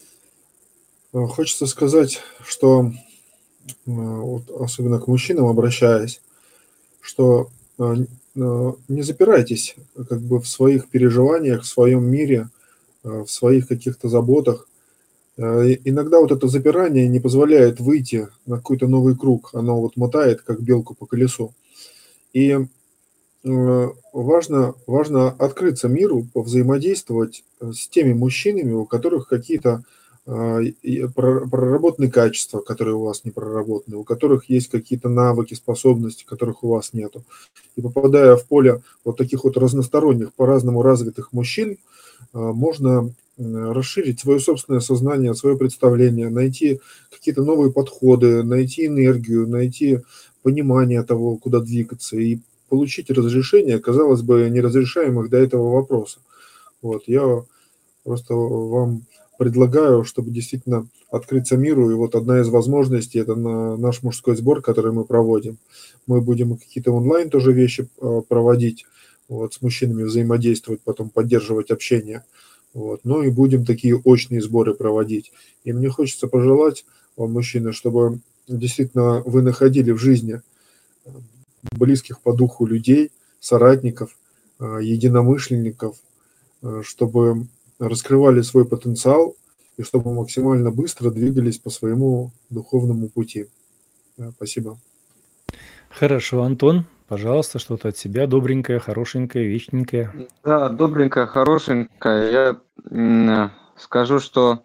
Э, Хочется сказать, что, э, вот особенно к мужчинам обращаясь, что э, э, не запирайтесь э, как бы в своих переживаниях, в своем мире, э, в своих каких-то заботах. Э, и Иногда вот это запирание не позволяет выйти на какой-то новый круг. Оно вот мотает, как белку по колесу. И э, важно, важно открыться миру, повзаимодействовать э, с теми мужчинами, у которых какие-то э, и про- проработанные качества, которые у вас не проработаны, у которых есть какие-то навыки, способности, которых у вас нету. И попадая в поле вот таких вот разносторонних, по-разному развитых мужчин, э, можно э, расширить свое собственное сознание, свое представление, найти какие-то новые подходы, найти энергию, найти понимание того, куда двигаться, и получить разрешение, казалось бы, неразрешаемых до этого вопросов. Вот, я просто вам предлагаю, чтобы действительно открыться миру, и вот одна из возможностей – это на наш мужской сбор, который мы проводим. Мы будем какие-то онлайн тоже вещи э, проводить, вот, с мужчинами взаимодействовать, потом поддерживать общение. Вот, ну и будем такие очные сборы проводить. И мне хочется пожелать вам, мужчины, чтобы действительно вы находили в жизни близких по духу людей, соратников, единомышленников, чтобы раскрывали свой потенциал и чтобы максимально быстро двигались по своему духовному пути. Спасибо. Хорошо, Антон, пожалуйста, что-то от себя добренькое, хорошенькое, вечненькое. Да, добренькое, хорошенькое. Я м, скажу, что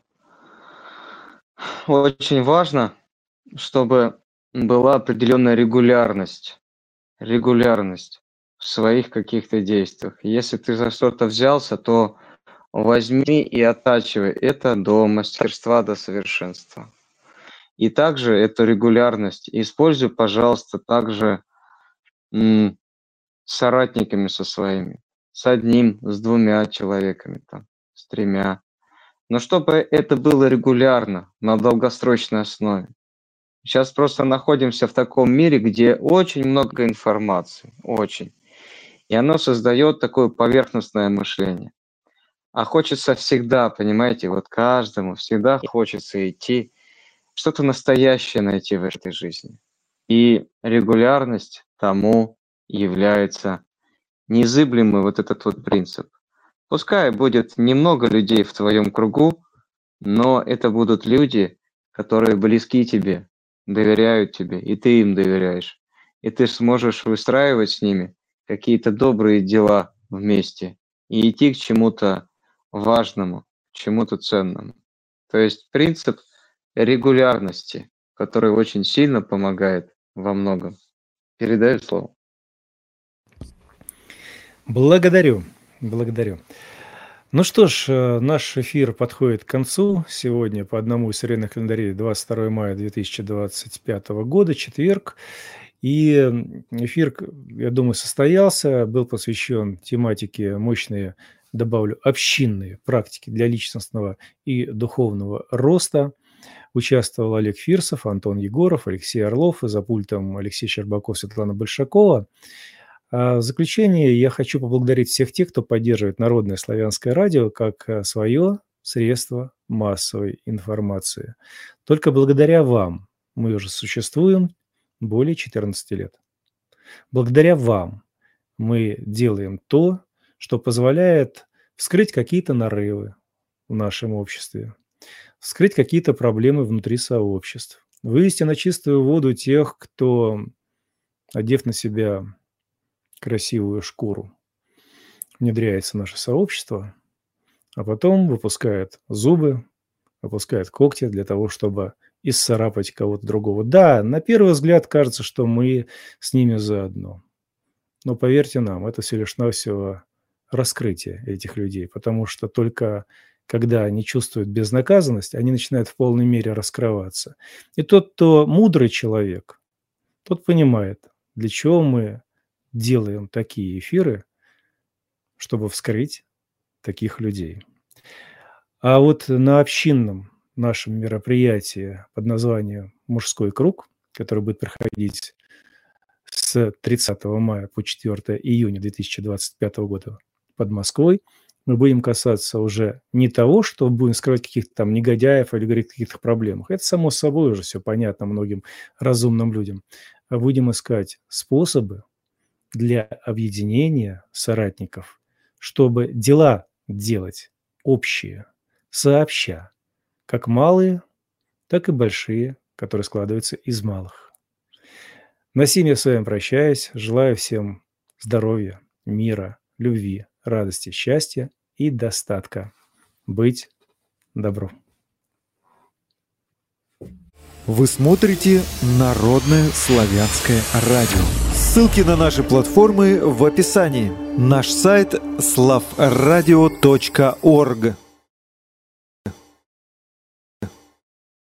очень важно, чтобы была определенная регулярность, регулярность в своих каких-то действиях. Если ты за что-то взялся, то возьми и оттачивай это до мастерства, до совершенства. И также эту регулярность используй, пожалуйста, также м, с соратниками со своими, с одним, с двумя человеками, там, с тремя. Но чтобы это было регулярно, на долгосрочной основе. Сейчас просто находимся в таком мире, где очень много информации, очень. И оно создает такое поверхностное мышление. А хочется всегда, понимаете, вот каждому всегда хочется идти, что-то настоящее найти в этой жизни. И регулярность тому является незыблемый вот этот вот принцип. Пускай будет немного людей в твоем кругу, но это будут люди, которые близки тебе, доверяют тебе, и ты им доверяешь. И ты сможешь выстраивать с ними какие-то добрые дела вместе и идти к чему-то важному, к чему-то ценному. То есть принцип регулярности, который очень сильно помогает во многом. Передаю слово. Благодарю, благодарю. Ну что ж, наш эфир подходит к концу. Сегодня по одному из современных календарей двадцать второе мая две тысячи двадцать пятого года, четверг. И эфир, я думаю, состоялся, был посвящен тематике мощные, добавлю, общинные практики для личностного и духовного роста. Участвовал Олег Фирсов, Антон Егоров, Алексей Орлов, и за пультом Алексей Щербаков, Светлана Большакова. В заключение я хочу поблагодарить всех тех, кто поддерживает Народное славянское радио как свое средство массовой информации. Только благодаря вам мы уже существуем более четырнадцати лет. Благодаря вам мы делаем то, что позволяет вскрыть какие-то нарывы в нашем обществе, вскрыть какие-то проблемы внутри сообществ, вывести на чистую воду тех, кто, одев на себя красивую шкуру, внедряется в наше сообщество, а потом выпускает зубы, выпускает когти для того, чтобы исцарапать кого-то другого. Да, на первый взгляд кажется, что мы с ними заодно. Но поверьте нам, это всего лишь навсего раскрытие этих людей, потому что только когда они чувствуют безнаказанность, они начинают в полной мере раскрываться. И тот, кто мудрый человек, тот понимает, для чего мы делаем такие эфиры, чтобы вскрыть таких людей. А вот на общинном нашем мероприятии под названием «Мужской круг», который будет проходить с тридцатого мая по четвёртое июня две тысячи двадцать пятого года под Москвой, мы будем касаться уже не того, что будем скрывать каких-то там негодяев или говорить о каких-то проблемах. Это само собой уже все понятно многим разумным людям. А будем искать способы для объединения соратников, чтобы дела делать общие, сообща, как малые, так и большие, которые складываются из малых. На сим я с вами прощаюсь. Желаю всем здоровья, мира, любви, радости, счастья и достатка. Быть добру. Вы смотрите Народное славянское радио. Ссылки на наши платформы в описании. Наш сайт славрадио точка орг.